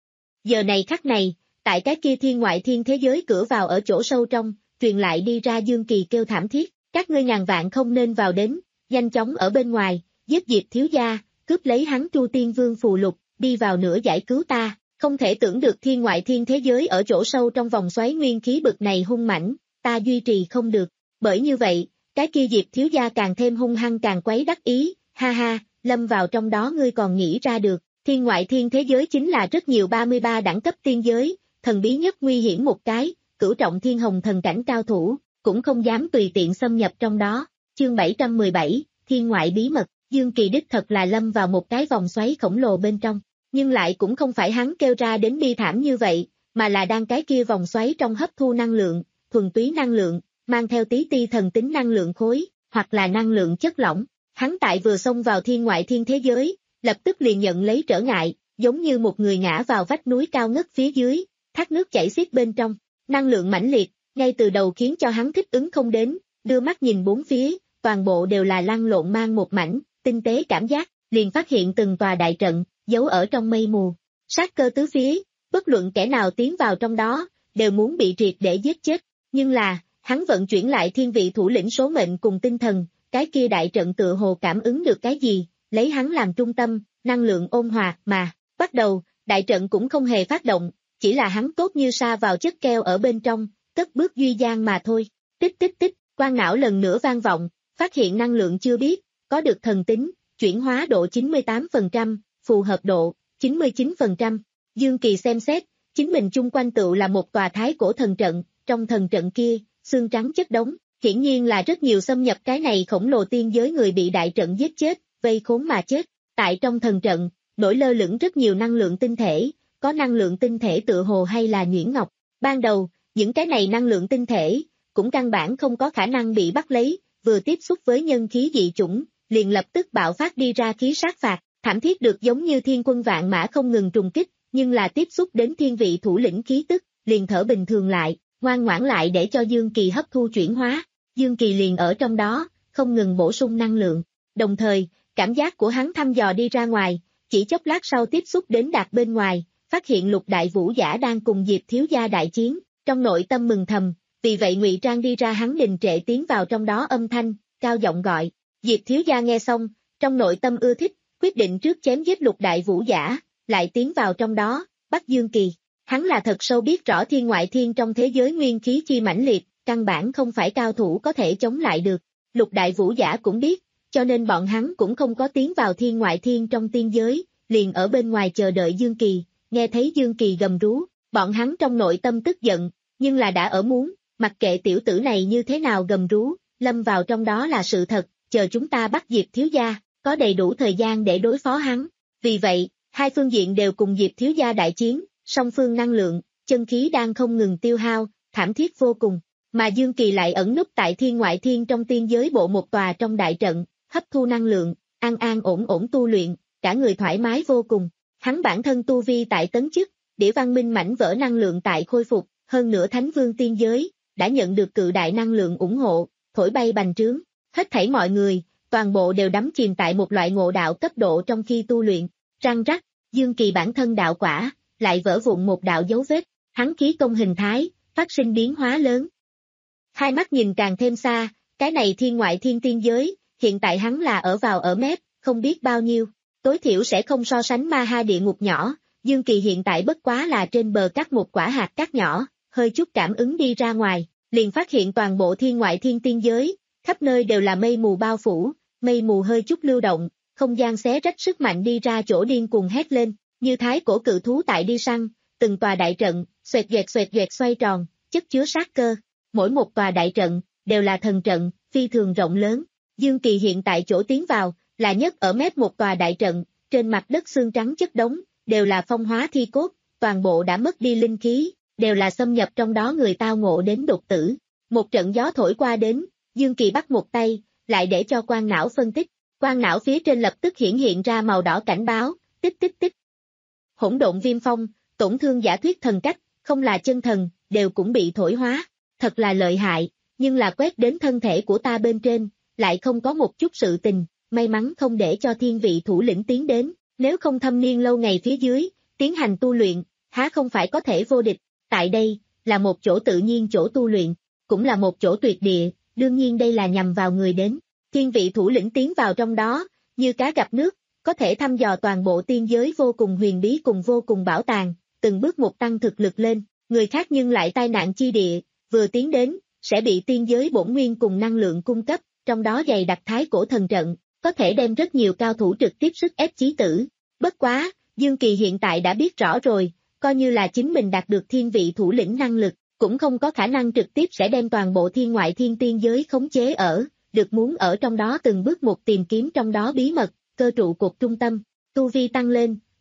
giờ này khắc này, tại cái kia thiên ngoại thiên thế giới cửa vào ở chỗ sâu trong, truyền lại đi ra Dương Kỳ kêu thảm thiết, các ngươi ngàn vạn không nên vào đến, nhanh chóng ở bên ngoài, giết Diệp thiếu gia, cướp lấy hắn Chu Tiên Vương phù lục, đi vào nữa giải cứu ta. Không thể tưởng được thiên ngoại thiên thế giới ở chỗ sâu trong vòng xoáy nguyên khí bực này hung mãnh, ta duy trì không được, bởi như vậy, cái kia Diệp thiếu gia càng thêm hung hăng càng quấy đắc ý, ha ha, lâm vào trong đó ngươi còn nghĩ ra được, thiên ngoại thiên thế giới chính là rất nhiều ba mươi ba đẳng cấp tiên giới, thần bí nhất nguy hiểm một cái, cửu trọng thiên hồng thần cảnh cao thủ, cũng không dám tùy tiện xâm nhập trong đó, chương bảy trăm mười bảy, thiên ngoại bí mật, Dương Kỳ đích thật là lâm vào một cái vòng xoáy khổng lồ bên trong. nhưng lại cũng không phải hắn kêu ra đến bi thảm như vậy, mà là đang cái kia vòng xoáy trong hấp thu năng lượng, thuần túy năng lượng, mang theo tí ti thần tính năng lượng khối, hoặc là năng lượng chất lỏng. Hắn tại vừa xông vào thiên ngoại thiên thế giới, lập tức liền nhận lấy trở ngại, giống như một người ngã vào vách núi cao ngất phía dưới, thác nước chảy xiết bên trong, năng lượng mãnh liệt, ngay từ đầu khiến cho hắn thích ứng không đến, đưa mắt nhìn bốn phía, toàn bộ đều là lăn lộn mang một mảnh, tinh tế cảm giác, liền phát hiện từng tòa đại trận, giấu ở trong mây mù, sát cơ tứ phía, bất luận kẻ nào tiến vào trong đó, đều muốn bị triệt để giết chết, nhưng là, hắn vận chuyển lại thiên vị thủ lĩnh số mệnh cùng tinh thần, cái kia đại trận tựa hồ cảm ứng được cái gì, lấy hắn làm trung tâm, năng lượng ôn hòa mà, bắt đầu, đại trận cũng không hề phát động, chỉ là hắn tốt như sa vào chất keo ở bên trong, cất bước duy gian mà thôi, tích tích tích, quang não lần nữa vang vọng, phát hiện năng lượng chưa biết, có được thần tính, chuyển hóa độ chín mươi tám phần trăm, phù hợp độ, chín mươi chín phần trăm, Dương Kỳ xem xét, chính mình chung quanh tựu là một tòa thái cổ thần trận, trong thần trận kia, xương trắng chất đống, hiển nhiên là rất nhiều xâm nhập cái này khổng lồ tiên giới người bị đại trận giết chết, vây khốn mà chết, tại trong thần trận, nổi lơ lửng rất nhiều năng lượng tinh thể, có năng lượng tinh thể tựa hồ hay là nhuyễn ngọc, ban đầu, những cái này năng lượng tinh thể, cũng căn bản không có khả năng bị bắt lấy, vừa tiếp xúc với nhân khí dị chủng, liền lập tức bạo phát đi ra khí sát phạt, thảm thiết được giống như thiên quân vạn mã không ngừng trùng kích, nhưng là tiếp xúc đến thiên vị thủ lĩnh khí tức, liền thở bình thường lại, ngoan ngoãn lại để cho Dương Kỳ hấp thu chuyển hóa, Dương Kỳ liền ở trong đó, không ngừng bổ sung năng lượng, đồng thời, cảm giác của hắn thăm dò đi ra ngoài, chỉ chốc lát sau tiếp xúc đến Đạt bên ngoài, phát hiện Lục Đại Vũ Giả đang cùng Diệp Thiếu Gia đại chiến, trong nội tâm mừng thầm, vì vậy ngụy trang đi ra hắn đình trệ tiến vào trong đó âm thanh, cao giọng gọi, Diệp Thiếu Gia nghe xong, trong nội tâm ưa thích, quyết định trước chém giết Lục Đại Vũ Giả, lại tiến vào trong đó, bắt Dương Kỳ. Hắn là thật sâu biết rõ thiên ngoại thiên trong thế giới nguyên khí chi mãnh liệt, căn bản không phải cao thủ có thể chống lại được. Lục Đại Vũ Giả cũng biết, cho nên bọn hắn cũng không có tiến vào thiên ngoại thiên trong tiên giới, liền ở bên ngoài chờ đợi Dương Kỳ, nghe thấy Dương Kỳ gầm rú, bọn hắn trong nội tâm tức giận, nhưng là đã ở muốn, mặc kệ tiểu tử này như thế nào gầm rú, lâm vào trong đó là sự thật, chờ chúng ta bắt Diệp Thiếu Gia, có đầy đủ thời gian để đối phó hắn. Vì vậy, hai phương diện đều cùng Diệp Thiếu Gia đại chiến, song phương năng lượng, chân khí đang không ngừng tiêu hao, thảm thiết vô cùng, mà Dương Kỳ lại ẩn núp tại thiên ngoại thiên trong tiên giới bộ một tòa trong đại trận, hấp thu năng lượng, an an ổn ổn tu luyện, cả người thoải mái vô cùng. Hắn bản thân tu vi tại tấn chức, đĩa văn minh mảnh vỡ năng lượng tại khôi phục, hơn nữa Thánh Vương tiên giới, đã nhận được cự đại năng lượng ủng hộ, thổi bay bành trướng, hết thảy mọi người, toàn bộ đều đắm chìm tại một loại ngộ đạo cấp độ trong khi tu luyện, răng rắc, Dương Kỳ bản thân đạo quả, lại vỡ vụn một đạo dấu vết, hắn khí công hình thái, phát sinh biến hóa lớn. Hai mắt nhìn càng thêm xa, cái này thiên ngoại thiên tiên giới, hiện tại hắn là ở vào ở mép, không biết bao nhiêu, tối thiểu sẽ không so sánh ma ha địa ngục nhỏ, Dương Kỳ hiện tại bất quá là trên bờ cắt một quả hạt cát nhỏ, hơi chút cảm ứng đi ra ngoài, liền phát hiện toàn bộ thiên ngoại thiên tiên giới, khắp nơi đều là mây mù bao phủ, mây mù hơi chút lưu động, không gian xé rách sức mạnh đi ra chỗ điên cuồng hét lên, như thái cổ cự thú tại đi săn, từng tòa đại trận, xoẹt xoẹt xoẹt xoẹt xoay tròn, chất chứa sát cơ, mỗi một tòa đại trận, đều là thần trận, phi thường rộng lớn, Dương Kỳ hiện tại chỗ tiến vào, là nhất ở mép một tòa đại trận, trên mặt đất xương trắng chất đống, đều là phong hóa thi cốt, toàn bộ đã mất đi linh khí, đều là xâm nhập trong đó người tao ngộ đến đột tử. Một trận gió thổi qua đến, Dương Kỳ bắt một tay, lại để cho quang não phân tích, quang não phía trên lập tức hiển hiện ra màu đỏ cảnh báo, tích tích tích. Hỗn độn viêm phong, tổn thương giả thuyết thần cách, không là chân thần, đều cũng bị thổi hóa, thật là lợi hại, nhưng là quét đến thân thể của ta bên trên, lại không có một chút sự tình, may mắn không để cho thiên vị thủ lĩnh tiến đến, nếu không thâm niên lâu ngày phía dưới, tiến hành tu luyện, há không phải có thể vô địch, tại đây, là một chỗ tự nhiên chỗ tu luyện, cũng là một chỗ tuyệt địa, đương nhiên đây là nhằm vào người đến, thiên vị thủ lĩnh tiến vào trong đó, như cá gặp nước, có thể thăm dò toàn bộ tiên giới vô cùng huyền bí cùng vô cùng bảo tàng, từng bước một tăng thực lực lên, người khác nhưng lại tai nạn chi địa, vừa tiến đến, sẽ bị tiên giới bổn nguyên cùng năng lượng cung cấp, trong đó dày đặc thái cổ thần trận, có thể đem rất nhiều cao thủ trực tiếp sức ép chí tử. Bất quá, Dương Kỳ hiện tại đã biết rõ rồi, coi như là chính mình đạt được thiên vị thủ lĩnh năng lực, cũng không có khả năng trực tiếp sẽ đem toàn bộ thiên ngoại thiên tiên giới khống chế ở, được muốn ở trong đó từng bước một tìm kiếm trong đó bí mật, cơ trụ cột trung tâm, tu vi tăng lên,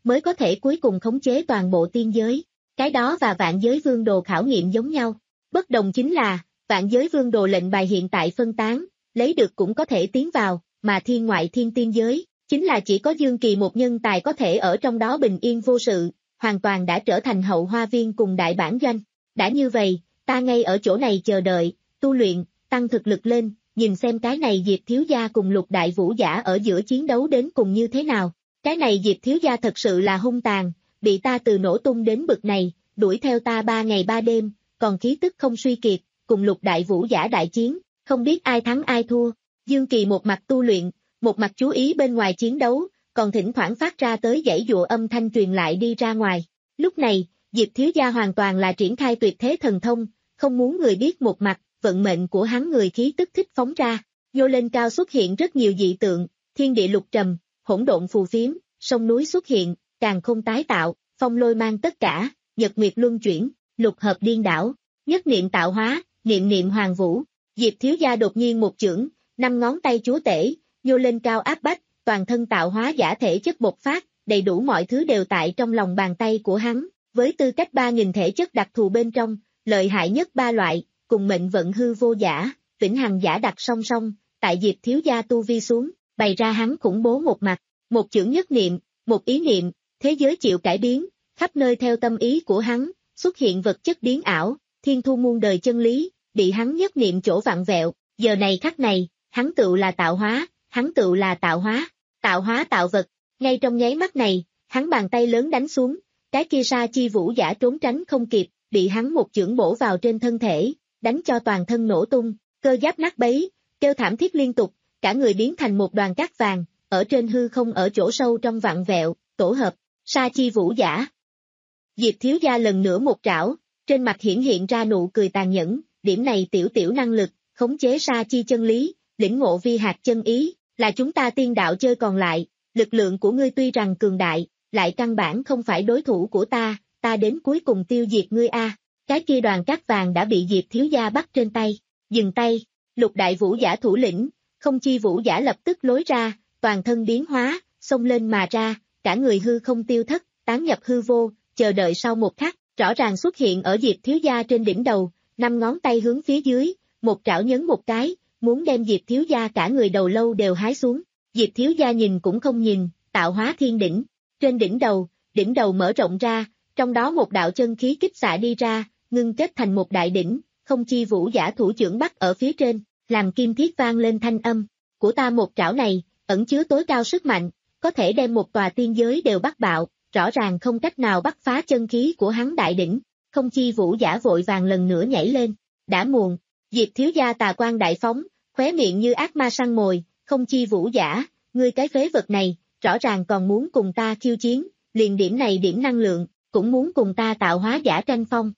mới có thể cuối cùng khống chế toàn bộ tiên giới. Cái đó và vạn giới vương đồ khảo nghiệm giống nhau. Bất đồng chính là, vạn giới vương đồ lệnh bài hiện tại phân tán, lấy được cũng có thể tiến vào, mà thiên ngoại thiên tiên giới, chính là chỉ có Dương Kỳ một nhân tài có thể ở trong đó bình yên vô sự, hoàn toàn đã trở thành hậu hoa viên cùng đại bản doanh. Đã như vậy, ta ngay ở chỗ này chờ đợi, tu luyện, tăng thực lực lên, nhìn xem cái này Diệp thiếu gia cùng Lục đại vũ giả ở giữa chiến đấu đến cùng như thế nào. Cái này Diệp thiếu gia thật sự là hung tàn, bị ta từ nổ tung đến bực này, đuổi theo ta ba ngày ba đêm, còn khí tức không suy kiệt, cùng Lục đại vũ giả đại chiến, không biết ai thắng ai thua. Dương Kỳ một mặt tu luyện, một mặt chú ý bên ngoài chiến đấu, còn thỉnh thoảng phát ra tới dãy dụa âm thanh truyền lại đi ra ngoài. Lúc này, Diệp thiếu gia hoàn toàn là triển khai tuyệt thế thần thông, không muốn người biết một mặt, vận mệnh của hắn người khí tức thích phóng ra. Nhô lên cao xuất hiện rất nhiều dị tượng, thiên địa lục trầm, hỗn độn phù phiếm, sông núi xuất hiện, càn khôn tái tạo, phong lôi mang tất cả, nhật nguyệt luân chuyển, lục hợp điên đảo, nhất niệm tạo hóa, niệm niệm hoàng vũ. Diệp thiếu gia đột nhiên một chưởng, năm ngón tay chúa tể, nhô lên cao áp bách, toàn thân tạo hóa giả thể chất bộc phát, đầy đủ mọi thứ đều tại trong lòng bàn tay của hắn, với tư cách ba nghìn thể chất đặc thù bên trong, lợi hại nhất ba loại, cùng mệnh vận hư vô giả, vĩnh hằng giả đặt song song, tại Diệp thiếu gia tu vi xuống, bày ra hắn khủng bố một mặt, một chưởng nhất niệm, một ý niệm, thế giới chịu cải biến, khắp nơi theo tâm ý của hắn, xuất hiện vật chất biến ảo, thiên thu muôn đời chân lý, bị hắn nhất niệm chỗ vặn vẹo, giờ này khắc này, hắn tựu là tạo hóa, hắn tựu là tạo hóa, tạo hóa tạo vật, ngay trong nháy mắt này, hắn bàn tay lớn đánh xuống, cái kia sa chi vũ giả trốn tránh không kịp, bị hắn một chưởng bổ vào trên thân thể, đánh cho toàn thân nổ tung, cơ giáp nát bấy, kêu thảm thiết liên tục, cả người biến thành một đoàn cát vàng, ở trên hư không ở chỗ sâu trong vặn vẹo, tổ hợp, sa chi vũ giả. Diệp thiếu gia lần nữa một trảo, trên mặt hiển hiện ra nụ cười tàn nhẫn, điểm này tiểu tiểu năng lực, khống chế sa chi chân lý, lĩnh ngộ vi hạt chân ý, là chúng ta tiên đạo chơi còn lại, lực lượng của ngươi tuy rằng cường đại, lại căn bản không phải đối thủ của ta, ta đến cuối cùng tiêu diệt ngươi a. Cái kia đoàn cát vàng đã bị Diệp thiếu gia bắt trên tay, dừng tay, Lục đại vũ giả thủ lĩnh, không chi vũ giả lập tức lối ra, toàn thân biến hóa, xông lên mà ra, cả người hư không tiêu thất, tán nhập hư vô, chờ đợi sau một khắc, rõ ràng xuất hiện ở Diệp thiếu gia trên đỉnh đầu, năm ngón tay hướng phía dưới, một trảo nhấn một cái, muốn đem Diệp thiếu gia cả người đầu lâu đều hái xuống. Diệp thiếu gia nhìn cũng không nhìn, tạo hóa thiên đỉnh, trên đỉnh đầu, đỉnh đầu mở rộng ra, trong đó một đạo chân khí kích xạ đi ra, ngưng kết thành một đại đỉnh, không chi vũ giả thủ trưởng bắt ở phía trên, làm kim thiết vang lên thanh âm, của ta một trảo này, ẩn chứa tối cao sức mạnh, có thể đem một tòa tiên giới đều bắt bạo, rõ ràng không cách nào bắt phá chân khí của hắn đại đỉnh, không chi vũ giả vội vàng lần nữa nhảy lên, đã muộn, Diệp thiếu gia tà quang đại phóng, khóe miệng như ác ma săn mồi, không chi vũ giả, ngươi cái phế vật này, rõ ràng còn muốn cùng ta khiêu chiến, liền điểm này điểm năng lượng, cũng muốn cùng ta tạo hóa giả tranh phong.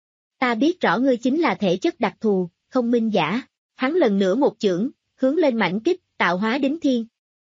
Ta biết rõ ngươi chính là thể chất đặc thù, không minh giả, hắn lần nữa một chưởng, hướng lên mảnh kích, tạo hóa đính thiên.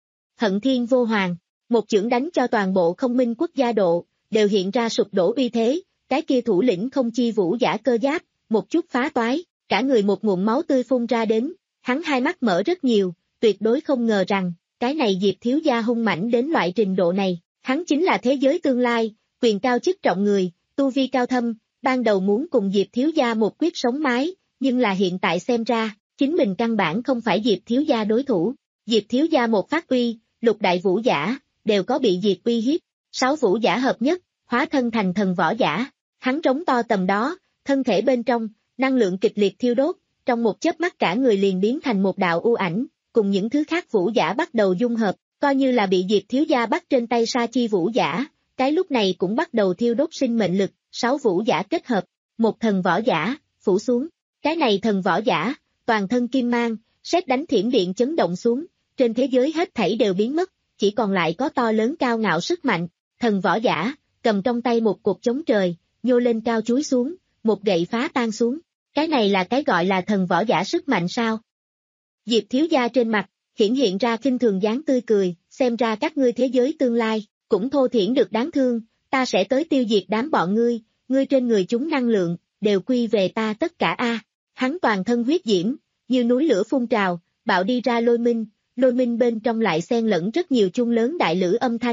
Hận thiên vô hoàng, một chưởng đánh cho toàn bộ không minh quốc gia độ, đều hiện ra sụp đổ uy thế, cái kia thủ lĩnh không chi vũ giả cơ giáp, một chút phá toái, cả người một ngụm máu tươi phun ra đến, hắn hai mắt mở rất nhiều, tuyệt đối không ngờ rằng, cái này Diệp thiếu gia hung mãnh đến loại trình độ này, hắn chính là thế giới tương lai, quyền cao chức trọng người, tu vi cao thâm, ban đầu muốn cùng Diệp thiếu gia một quyết sống mái, nhưng là hiện tại xem ra, chính mình căn bản không phải Diệp thiếu gia đối thủ. Diệp thiếu gia một phát uy, lục đại vũ giả, đều có bị diệt uy hiếp, sáu vũ giả hợp nhất, hóa thân thành thần võ giả, hắn trống to tầm đó, thân thể bên trong, năng lượng kịch liệt thiêu đốt, trong một chớp mắt cả người liền biến thành một đạo u ảnh, cùng những thứ khác vũ giả bắt đầu dung hợp, coi như là bị Diệp thiếu gia bắt trên tay sa chi vũ giả, cái lúc này cũng bắt đầu thiêu đốt sinh mệnh lực, sáu vũ giả kết hợp, một thần võ giả, phủ xuống, cái này thần võ giả, toàn thân kim mang, sét đánh thiểm điện chấn động xuống, trên thế giới hết thảy đều biến mất, chỉ còn lại có to lớn cao ngạo sức mạnh, thần võ giả, cầm trong tay một cột chống trời, nhô lên cao chúi xuống, một gậy phá tan xuống, cái này là cái gọi là thần võ giả sức mạnh sao? Diệp thiếu gia trên mặt, hiển hiện ra khinh thường dáng tươi cười, xem ra các ngươi thế giới tương lai, cũng thô thiển được đáng thương, ta sẽ tới tiêu diệt đám bọn ngươi, ngươi trên người chúng năng lượng, đều quy về ta tất cả a. Hắn toàn thân huyết diễm, như núi lửa phun trào, bạo đi ra lôi minh, lôi minh bên trong lại xen lẫn rất nhiều chuông lớn đại lữ âm thanh,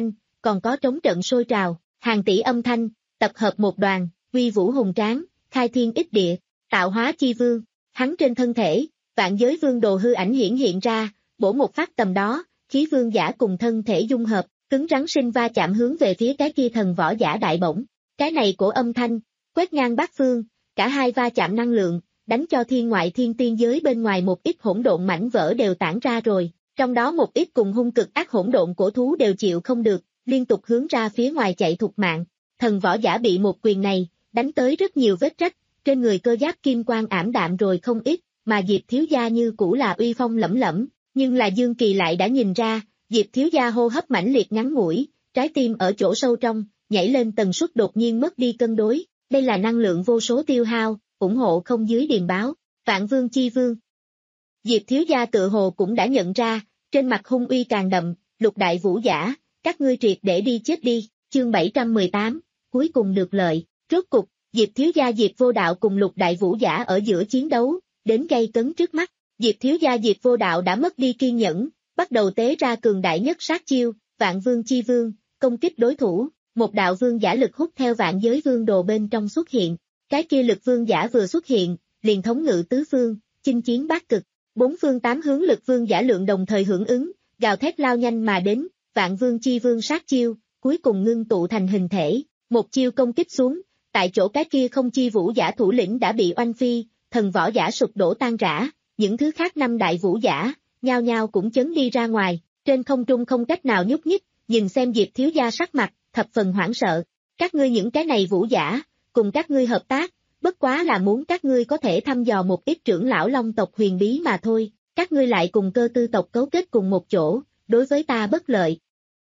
còn có trống trận sôi trào, hàng tỷ âm thanh, tập hợp một đoàn, uy vũ hùng tráng, khai thiên ích địa, tạo hóa chi vương, hắn trên thân thể, vạn giới vương đồ hư ảnh hiển hiện ra, bổ một phát tầm đó, khí vương giả cùng thân thể dung hợp, cứng rắn sinh va chạm hướng về phía cái kia thần võ giả đại bổng. Cái này cổ âm thanh, quét ngang bát phương, cả hai va chạm năng lượng, đánh cho thiên ngoại thiên tiên giới bên ngoài một ít hỗn độn mảnh vỡ đều tản ra rồi, trong đó một ít cùng hung cực ác hỗn độn cổ thú đều chịu không được, liên tục hướng ra phía ngoài chạy thục mạng. Thần võ giả bị một quyền này, đánh tới rất nhiều vết rách, trên người cơ giáp kim quang ảm đạm rồi không ít, mà Diệp thiếu gia như cũ là uy phong lẫm lẫm, nhưng là Dương Kỳ lại đã nhìn ra, Diệp thiếu gia hô hấp mãnh liệt ngắn ngủi, trái tim ở chỗ sâu trong, nhảy lên tần suất đột nhiên mất đi cân đối, đây là năng lượng vô số tiêu hao, ủng hộ không dưới điềm báo, Vạn Vương chi vương. Diệp thiếu gia tự hồ cũng đã nhận ra, trên mặt hung uy càng đậm, Lục đại vũ giả, các ngươi triệt để đi chết đi, chương bảy trăm mười tám, cuối cùng được lợi, rốt cục, Diệp thiếu gia Diệp vô đạo cùng Lục đại vũ giả ở giữa chiến đấu, đến gây cấn trước mắt, Diệp thiếu gia Diệp vô đạo đã mất đi kiên nhẫn, bắt đầu tế ra cường đại nhất sát chiêu, Vạn Vương chi vương, công kích đối thủ, một đạo vương giả lực hút theo vạn giới vương đồ bên trong xuất hiện, cái kia lực vương giả vừa xuất hiện, liền thống ngự tứ phương, chinh chiến bát cực, bốn phương tám hướng lực vương giả lượng đồng thời hưởng ứng, gào thét lao nhanh mà đến, Vạn Vương chi vương sát chiêu, cuối cùng ngưng tụ thành hình thể, một chiêu công kích xuống, tại chỗ cái kia không chi vũ giả thủ lĩnh đã bị oanh phi, thần võ giả sụp đổ tan rã, những thứ khác năm đại vũ giả, nhao nhao cũng chấn đi ra ngoài, trên không trung không cách nào nhúc nhích, nhìn xem Diệp thiếu gia sắc mặt, thập phần hoảng sợ, các ngươi những cái này vũ giả, cùng các ngươi hợp tác, bất quá là muốn các ngươi có thể thăm dò một ít trưởng lão long tộc huyền bí mà thôi, các ngươi lại cùng cơ tư tộc cấu kết cùng một chỗ, đối với ta bất lợi.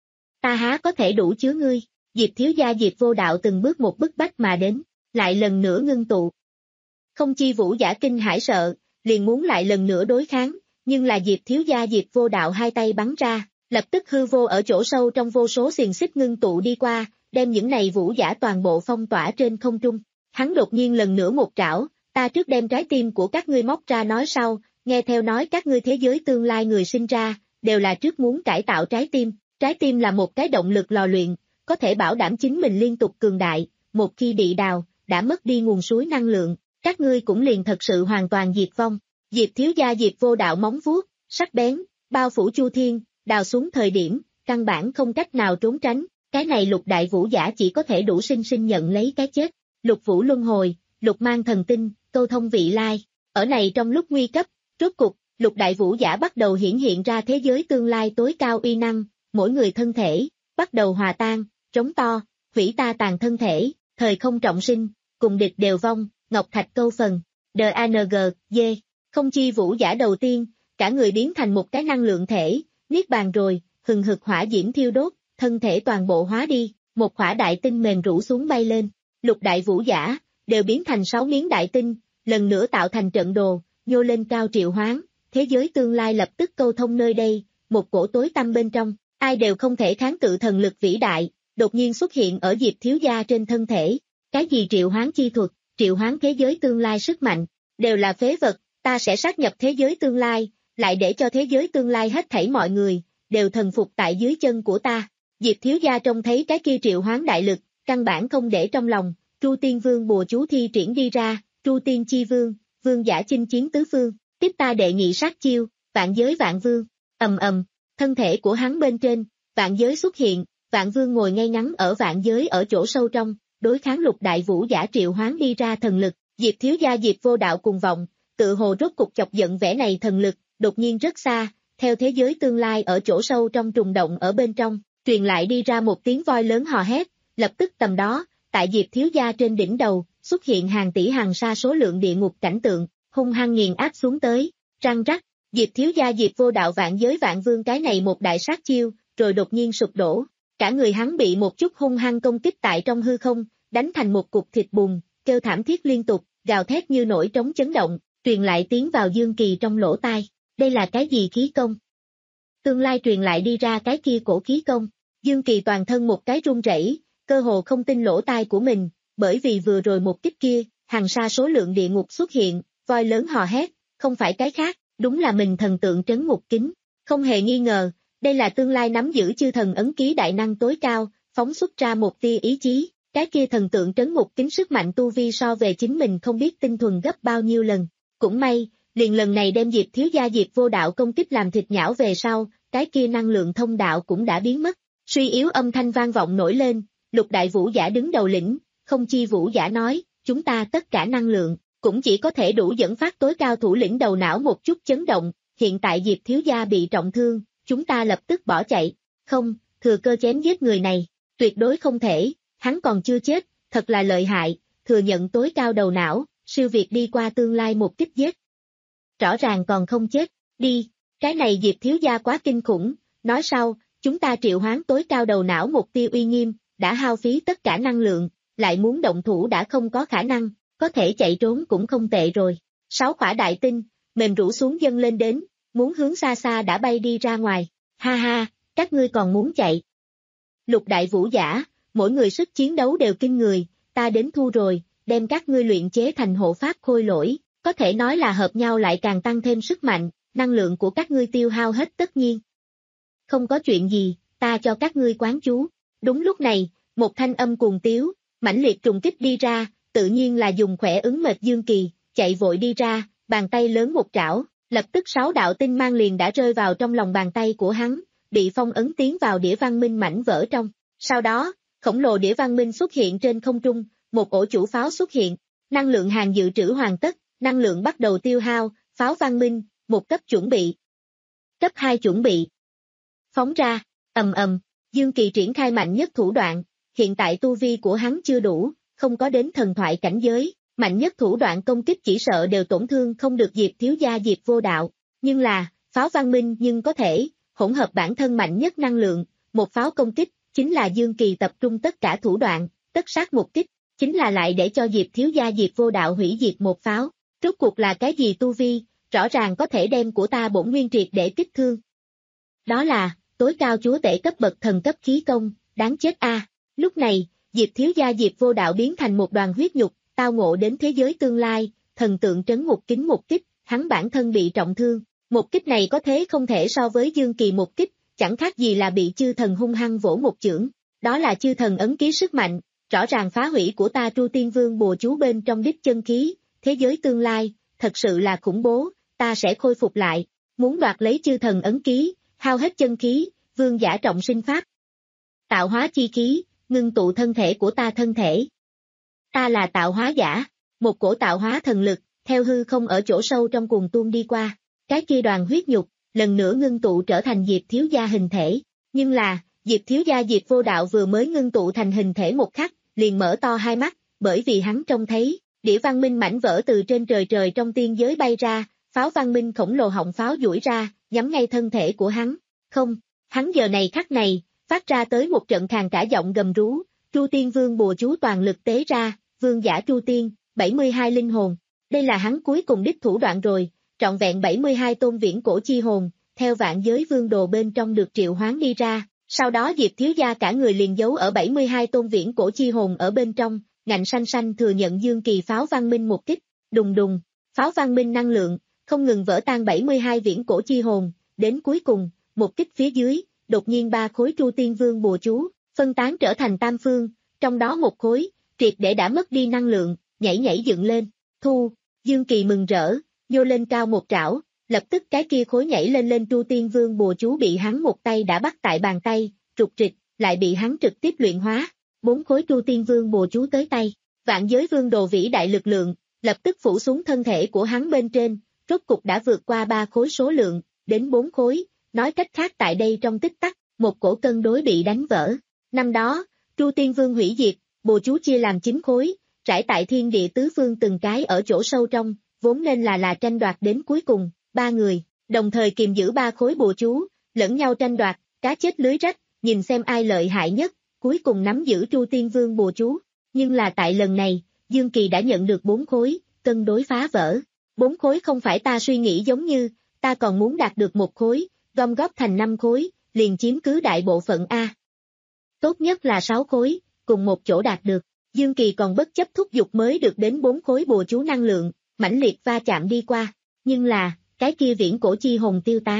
Ta há có thể đủ chứa ngươi, Diệp thiếu gia Diệp vô đạo từng bước một bức bách mà đến, lại lần nữa ngưng tụ. Không chi vũ giả kinh hãi sợ, liền muốn lại lần nữa đối kháng, nhưng là Diệp thiếu gia Diệp vô đạo hai tay bắn ra, lập tức hư vô ở chỗ sâu trong vô số xiềng xích ngưng tụ đi qua, đem những này vũ giả toàn bộ phong tỏa trên không trung. Hắn đột nhiên lần nữa một trảo, ta trước đem trái tim của các ngươi móc ra nói sau, nghe theo nói các ngươi thế giới tương lai người sinh ra, đều là trước muốn cải tạo trái tim, trái tim là một cái động lực lò luyện, có thể bảo đảm chính mình liên tục cường đại, một khi bị đào, đã mất đi nguồn suối năng lượng, các ngươi cũng liền thật sự hoàn toàn diệt vong. Diệp thiếu gia Diệp vô đạo móng vuốt, sắc bén, bao phủ chu thiên, đào xuống thời điểm, căn bản không cách nào trốn tránh, cái này Lục đại vũ giả chỉ có thể đủ sinh sinh nhận lấy cái chết. Lục vũ luân hồi, Lục mang thần tinh, câu thông vị lai, ở này trong lúc nguy cấp, rốt cục, Lục đại vũ giả bắt đầu hiển hiện ra thế giới tương lai tối cao uy năng, mỗi người thân thể, bắt đầu hòa tan, trống to, hủy ta tàn thân thể, thời không trọng sinh, cùng địch đều vong, ngọc thạch câu phần, đê a en giê, D, không chi vũ giả đầu tiên, cả người biến thành một cái năng lượng thể, niết bàn rồi, hừng hực hỏa diễm thiêu đốt, thân thể toàn bộ hóa đi, một khỏa đại tinh mềm rũ xuống bay lên, Lục đại vũ giả, đều biến thành sáu miếng đại tinh, lần nữa tạo thành trận đồ, nhô lên cao triệu hoán, thế giới tương lai lập tức câu thông nơi đây, một cổ tối tăm bên trong, ai đều không thể kháng cự thần lực vĩ đại, đột nhiên xuất hiện ở Diệp thiếu gia trên thân thể, cái gì triệu hoán chi thuật, triệu hoán thế giới tương lai sức mạnh, đều là phế vật, ta sẽ sát nhập thế giới tương lai, lại để cho thế giới tương lai hết thảy mọi người, đều thần phục tại dưới chân của ta. Diệp thiếu gia trông thấy cái kia triệu hoán đại lực, căn bản không để trong lòng, Tru Tiên Vương bùa chú thi triển đi ra, Tru Tiên Chi Vương, vương giả chinh chiến tứ phương, tiếp ta đệ nhị sát chiêu, vạn giới vạn vương, ầm ầm, thân thể của hắn bên trên, vạn giới xuất hiện, vạn vương ngồi ngay ngắn ở vạn giới ở chỗ sâu trong, đối kháng Lục đại vũ giả triệu hoán đi ra thần lực, Diệp thiếu gia Diệp vô đạo cùng vọng, tự hồ rốt cục chọc giận vẻ này thần lực, đột nhiên rất xa, theo thế giới tương lai ở chỗ sâu trong trùng động ở bên trong, truyền lại đi ra một tiếng voi lớn hò hét, lập tức tầm đó, tại Diệp thiếu gia trên đỉnh đầu, xuất hiện hàng tỷ hàng sa số lượng địa ngục cảnh tượng, hung hăng nghiền áp xuống tới, răng rắc, Diệp thiếu gia Diệp vô đạo vạn giới vạn vương cái này một đại sát chiêu, rồi đột nhiên sụp đổ, cả người hắn bị một chút hung hăng công kích tại trong hư không, đánh thành một cục thịt bùn, kêu thảm thiết liên tục, gào thét như nổi trống chấn động, truyền lại tiếng vào Dương Kỳ trong lỗ tai, đây là cái gì khí công? Tương lai truyền lại đi ra cái kia cổ khí công, Dương Kỳ toàn thân một cái run rẩy, cơ hồ không tin lỗ tai của mình, bởi vì vừa rồi một kích kia, hàng sa số lượng địa ngục xuất hiện, voi lớn hò hét, không phải cái khác, đúng là mình thần tượng trấn ngục kính, không hề nghi ngờ, Đây là tương lai nắm giữ chư thần ấn ký đại năng tối cao, phóng xuất ra một tia ý chí, cái kia thần tượng trấn ngục kính sức mạnh tu vi so về chính mình không biết tinh thuần gấp bao nhiêu lần. Cũng may, liền lần này đem Diệp thiếu gia Diệp vô đạo công kích làm thịt nhão về sau, cái kia năng lượng thông đạo cũng đã biến mất. Suy yếu âm thanh vang vọng nổi lên, lục đại vũ giả đứng đầu lĩnh, không chi vũ giả nói, chúng ta tất cả năng lượng, cũng chỉ có thể đủ dẫn phát tối cao thủ lĩnh đầu não một chút chấn động, hiện tại Diệp thiếu gia bị trọng thương, chúng ta lập tức bỏ chạy, không, thừa cơ chém giết người này, tuyệt đối không thể, hắn còn chưa chết, thật là lợi hại, thừa nhận tối cao đầu não, siêu việt đi qua tương lai một kích giết. Rõ ràng còn không chết, đi, cái này Diệp thiếu gia quá kinh khủng, nói sau, chúng ta triệu hoán tối cao đầu não một tia uy nghiêm, đã hao phí tất cả năng lượng, lại muốn động thủ đã không có khả năng, có thể chạy trốn cũng không tệ rồi. Sáu quả đại tinh, mềm rũ xuống dâng lên đến, muốn hướng xa xa đã bay đi ra ngoài, ha ha, các ngươi còn muốn chạy. Lục đại vũ giả, mỗi người sức chiến đấu đều kinh người, ta đến thu rồi, đem các ngươi luyện chế thành hộ pháp khôi lỗi, có thể nói là hợp nhau lại càng tăng thêm sức mạnh, năng lượng của các ngươi tiêu hao hết tất nhiên. Không có chuyện gì, ta cho các ngươi quán chú. Đúng lúc này, một thanh âm cuồng tiếu, mãnh liệt trùng kích đi ra, tự nhiên là dùng khỏe ứng mệt Dương Kỳ, chạy vội đi ra, bàn tay lớn một trảo, lập tức sáu đạo tinh mang liền đã rơi vào trong lòng bàn tay của hắn, bị phong ấn tiến vào đĩa văn minh mảnh vỡ trong. Sau đó, khổng lồ đĩa văn minh xuất hiện trên không trung, một ổ chủ pháo xuất hiện, năng lượng hàng dự trữ hoàn tất, năng lượng bắt đầu tiêu hao, pháo văn minh, một cấp chuẩn bị. Cấp hai chuẩn bị. Phóng ra, ầm ầm, Dương Kỳ triển khai mạnh nhất thủ đoạn, hiện tại tu vi của hắn chưa đủ, không có đến thần thoại cảnh giới, mạnh nhất thủ đoạn công kích chỉ sợ đều tổn thương không được Diệp thiếu gia Diệp vô đạo, nhưng là, pháo văn minh nhưng có thể, hỗn hợp bản thân mạnh nhất năng lượng, một pháo công kích, chính là Dương Kỳ tập trung tất cả thủ đoạn, tất sát một kích, chính là lại để cho Diệp thiếu gia Diệp vô đạo hủy diệt một pháo, rốt cuộc là cái gì tu vi, rõ ràng có thể đem của ta bổn nguyên triệt để kích thương. Đó là, tối cao chúa tể cấp bậc thần cấp khí công, đáng chết a. À. Lúc này, Diệp thiếu gia Diệp vô đạo biến thành một đoàn huyết nhục, tao ngộ đến thế giới tương lai, thần tượng trấn ngục kính một kích, hắn bản thân bị trọng thương, một kích này có thế không thể so với Dương Kỳ một kích, chẳng khác gì là bị chư thần hung hăng vỗ một chưởng, đó là chư thần ấn ký sức mạnh, rõ ràng phá hủy của ta Tru Tiên Vương bùa chú bên trong đích chân khí, thế giới tương lai, thật sự là khủng bố, ta sẽ khôi phục lại, muốn đoạt lấy chư thần ấn ký, hao hết chân khí, vương giả trọng sinh pháp. Tạo hóa chi khí, ngưng tụ thân thể của ta thân thể. Ta là tạo hóa giả, một cổ tạo hóa thần lực, theo hư không ở chỗ sâu trong cuồng tuôn đi qua, cái kia đoàn huyết nhục, lần nữa ngưng tụ trở thành Diệp thiếu gia hình thể, nhưng là, Diệp thiếu gia Diệp vô đạo vừa mới ngưng tụ thành hình thể một khắc, liền mở to hai mắt, bởi vì hắn trông thấy, đĩa văn minh mảnh vỡ từ trên trời trời trong tiên giới bay ra, pháo văn minh khổng lồ họng pháo duỗi ra, nhắm ngay thân thể của hắn, không, hắn giờ này khắc này, phát ra tới một trận khàn cả giọng gầm rú, Tru Tiên Vương bùa chú toàn lực tế ra, vương giả Tru Tiên, bảy mươi hai linh hồn, đây là hắn cuối cùng đích thủ đoạn rồi, trọn vẹn bảy mươi hai tôn viễn cổ chi hồn, theo vạn giới vương đồ bên trong được triệu hoán đi ra, sau đó Diệp thiếu gia cả người liền giấu ở bảy mươi hai tôn viễn cổ chi hồn ở bên trong, ngạnh sanh sanh thừa nhận Dương Kỳ pháo văn minh một kích, đùng đùng, pháo văn minh năng lượng, không ngừng vỡ tan bảy mươi hai viễn cổ chi hồn, đến cuối cùng, một kích phía dưới, đột nhiên ba khối Tru Tiên Vương bùa chú, phân tán trở thành tam phương, trong đó một khối, triệt để đã mất đi năng lượng, nhảy nhảy dựng lên, thu, Dương Kỳ mừng rỡ, nhô lên cao một trảo, lập tức cái kia khối nhảy lên lên Tru Tiên Vương bùa chú bị hắn một tay đã bắt tại bàn tay, trục trịch, lại bị hắn trực tiếp luyện hóa, bốn khối Tru Tiên Vương bùa chú tới tay, vạn giới vương đồ vĩ đại lực lượng, lập tức phủ xuống thân thể của hắn bên trên, rốt cục đã vượt qua ba khối số lượng, đến bốn khối, nói cách khác tại đây trong tích tắc, một cổ cân đối bị đánh vỡ. Năm đó, Tru Tiên Vương hủy diệt, bùa chú chia làm chín khối, trải tại thiên địa tứ phương từng cái ở chỗ sâu trong, vốn nên là là tranh đoạt đến cuối cùng, ba người, đồng thời kiềm giữ ba khối bùa chú, lẫn nhau tranh đoạt, cá chết lưới rách, nhìn xem ai lợi hại nhất, cuối cùng nắm giữ Tru Tiên Vương bùa chú. Nhưng là tại lần này, Dương Kỳ đã nhận được bốn khối, cân đối phá vỡ. Bốn khối không phải ta suy nghĩ giống như, ta còn muốn đạt được một khối, gom góp thành năm khối, liền chiếm cứ đại bộ phận A. Tốt nhất là sáu khối, cùng một chỗ đạt được. Dương Kỳ còn bất chấp thúc giục mới được đến bốn khối bùa chú năng lượng, mãnh liệt va chạm đi qua. Nhưng là, cái kia viễn cổ chi hồn tiêu tán.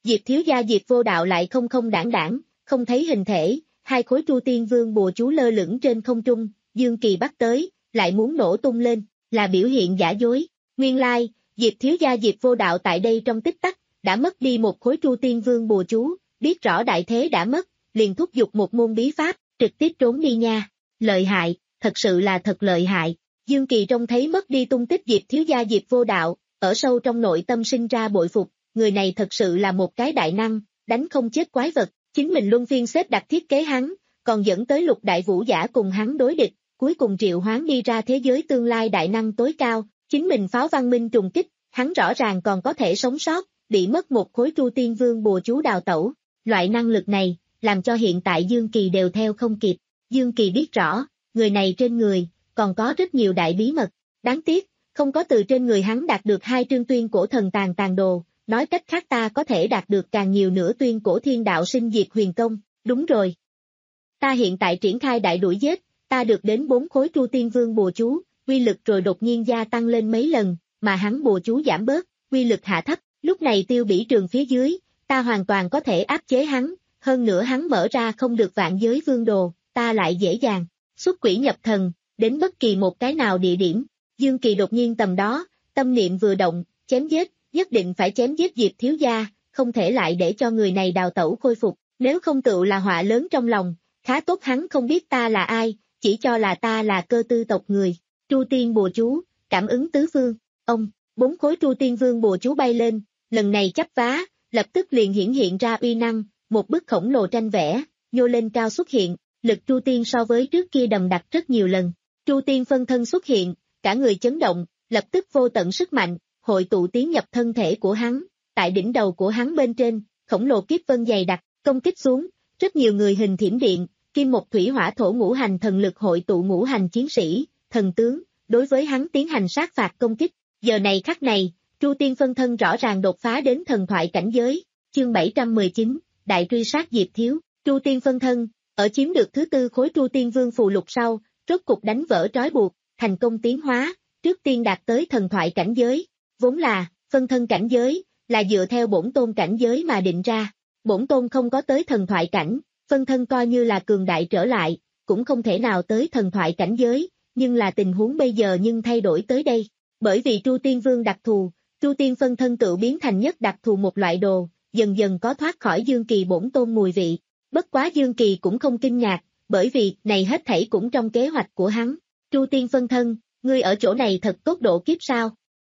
Diệp thiếu gia Diệp Vô Đạo lại không không đảng đảng, không thấy hình thể, hai khối Tru Tiên Vương bùa chú lơ lửng trên không trung, Dương Kỳ bắt tới, lại muốn nổ tung lên, là biểu hiện giả dối. Nguyên lai, Diệp thiếu gia Diệp Vô Đạo tại đây trong tích tắc, đã mất đi một khối Tru Tiên Vương bùa chú, biết rõ đại thế đã mất, liền thúc giục một môn bí pháp, trực tiếp trốn đi nha. Lợi hại, thật sự là thật lợi hại. Dương Kỳ trông thấy mất đi tung tích Diệp thiếu gia Diệp Vô Đạo, ở sâu trong nội tâm sinh ra bội phục, người này thật sự là một cái đại năng, đánh không chết quái vật, chính mình luân phiên xếp đặt thiết kế hắn, còn dẫn tới lục đại vũ giả cùng hắn đối địch, cuối cùng triệu hoán đi ra thế giới tương lai đại năng tối cao, chính mình pháo văn minh trùng kích, hắn rõ ràng còn có thể sống sót, bị mất một khối Tru Tiên Vương bùa chú đào tẩu, loại năng lực này, làm cho hiện tại Dương Kỳ đều theo không kịp, Dương Kỳ biết rõ, người này trên người, còn có rất nhiều đại bí mật, đáng tiếc, không có từ trên người hắn đạt được hai trương tuyên cổ thần tàn tàn đồ, nói cách khác ta có thể đạt được càng nhiều nữa tuyên cổ thiên đạo sinh diệt huyền công, đúng rồi. Ta hiện tại triển khai đại đuổi giết, ta được đến bốn khối Tru Tiên Vương bùa chú, uy lực rồi đột nhiên gia tăng lên mấy lần, mà hắn bùa chú giảm bớt, uy lực hạ thấp, lúc này Tiêu Bỉ Trường phía dưới, ta hoàn toàn có thể áp chế hắn, hơn nữa hắn mở ra không được vạn giới vương đồ, ta lại dễ dàng, xuất quỷ nhập thần, đến bất kỳ một cái nào địa điểm. Dương Kỳ đột nhiên tầm đó, tâm niệm vừa động, chém giết, nhất định phải chém giết Diệp thiếu gia, không thể lại để cho người này đào tẩu khôi phục, nếu không tựu là họa lớn trong lòng, khá tốt hắn không biết ta là ai, chỉ cho là ta là Cơ Tư tộc người. Tru Tiên bùa chú, cảm ứng tứ phương, ông, bốn khối Tru Tiên Vương bùa chú bay lên, lần này chắp vá, lập tức liền hiển hiện ra uy năng, một bức khổng lồ tranh vẽ, nhô lên cao xuất hiện, lực Tru Tiên so với trước kia đầm đặc rất nhiều lần. Tru Tiên phân thân xuất hiện, cả người chấn động, lập tức vô tận sức mạnh, hội tụ tiến nhập thân thể của hắn, tại đỉnh đầu của hắn bên trên, khổng lồ kiếp vân dày đặc, công kích xuống, rất nhiều người hình thiểm điện, kim một thủy hỏa thổ ngũ hành thần lực hội tụ ngũ hành chiến sĩ, thần tướng, đối với hắn tiến hành sát phạt công kích. Giờ này khắc này, Tru Tiên phân thân rõ ràng đột phá đến thần thoại cảnh giới, chương bảy trăm mười chín, đại truy sát Diệp thiếu, Tru Tiên phân thân, ở chiếm được thứ tư khối Tru Tiên Vương phù lục sau, rốt cục đánh vỡ trói buộc, thành công tiến hóa, trước tiên đạt tới thần thoại cảnh giới, vốn là, phân thân cảnh giới, là dựa theo bổn tôn cảnh giới mà định ra, bổn tôn không có tới thần thoại cảnh, phân thân coi như là cường đại trở lại, cũng không thể nào tới thần thoại cảnh giới, nhưng là tình huống bây giờ nhưng thay đổi tới đây, bởi vì Tru Tiên Vương đặc thù, Tru Tiên phân thân tự biến thành nhất đặc thù một loại đồ, dần dần có thoát khỏi Dương Kỳ bổn tôn mùi vị, bất quá Dương Kỳ cũng không kinh ngạc, bởi vì này hết thảy cũng trong kế hoạch của hắn. Tru Tiên phân thân, ngươi ở chỗ này thật tốt độ kiếp sao?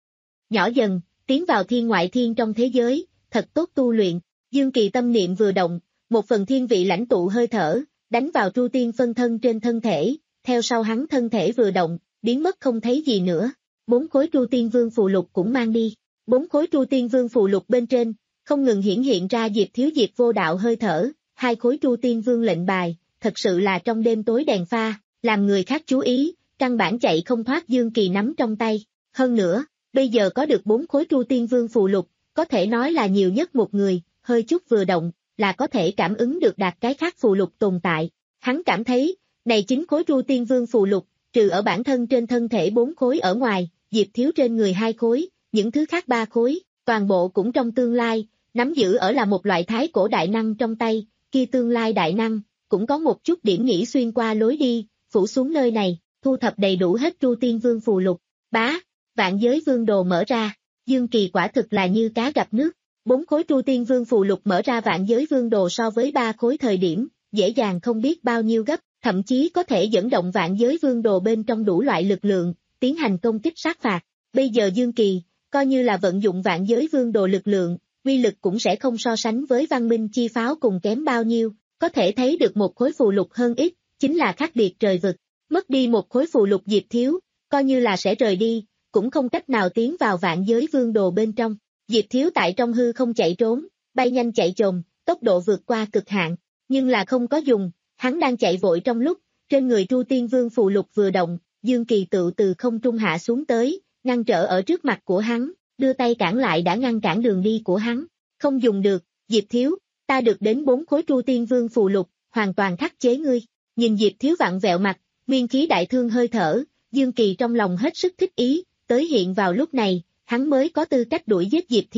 Nhỏ dần, tiến vào thiên ngoại thiên trong thế giới, thật tốt tu luyện, Dương Kỳ tâm niệm vừa động, một phần thiên vị lãnh tụ hơi thở, đánh vào Tru Tiên phân thân trên thân thể, theo sau hắn thân thể vừa động, biến mất không thấy gì nữa. Bốn khối Tru Tiên Vương phù lục cũng mang đi, bốn khối Tru Tiên Vương phù lục bên trên, không ngừng hiển hiện ra Diệp thiếu Diệp Vô Đạo hơi thở, hai khối Tru Tiên Vương lệnh bài, thật sự là trong đêm tối đèn pha, làm người khác chú ý, căn bản chạy không thoát Dương Kỳ nắm trong tay. Hơn nữa, bây giờ có được bốn khối Tru Tiên Vương phù lục, có thể nói là nhiều nhất một người, hơi chút vừa động, là có thể cảm ứng được đạt cái khác phù lục tồn tại. Hắn cảm thấy, này chính khối Tru Tiên Vương phù lục, trừ ở bản thân trên thân thể bốn khối ở ngoài, Diệp thiếu trên người hai khối, những thứ khác ba khối, toàn bộ cũng trong tương lai, nắm giữ ở là một loại thái cổ đại năng trong tay, kia tương lai đại năng, cũng có một chút điểm nghĩ xuyên qua lối đi, phủ xuống nơi này, thu thập đầy đủ hết Tru Tiên Vương phù lục, bá, vạn giới vương đồ mở ra, Dương Kỳ quả thực là như cá gặp nước, bốn khối Tru Tiên Vương phù lục mở ra vạn giới vương đồ so với ba khối thời điểm, dễ dàng không biết bao nhiêu gấp, thậm chí có thể dẫn động vạn giới vương đồ bên trong đủ loại lực lượng, tiến hành công kích sát phạt. Bây giờ Dương Kỳ, coi như là vận dụng vạn giới vương đồ lực lượng, uy lực cũng sẽ không so sánh với văn minh chi pháo cùng kém bao nhiêu, có thể thấy được một khối phù lục hơn ít, chính là khác biệt trời vực. Mất đi một khối phù lục Diệp thiếu, coi như là sẽ rời đi, cũng không cách nào tiến vào vạn giới vương đồ bên trong. Diệp thiếu tại trong hư không chạy trốn, bay nhanh chạy chồm, tốc độ vượt qua cực hạn, nhưng là không có dùng, hắn đang chạy vội trong lúc, trên người Tru Tiên Vương phù lục vừa động, Dương Kỳ tự từ không trung hạ xuống tới, ngăn trở ở trước mặt của hắn, đưa tay cản lại đã ngăn cản đường đi của hắn. Không dùng được, Diệp thiếu, ta được đến bốn khối Tru Tiên Vương phù lục, hoàn toàn khắc chế ngươi. Nhìn Diệp thiếu vặn vẹo mặt, nguyên khí đại thương hơi thở, Dương Kỳ trong lòng hết sức thích ý, tới hiện vào lúc này, hắn mới có tư cách đuổi giết Diệp thiếu,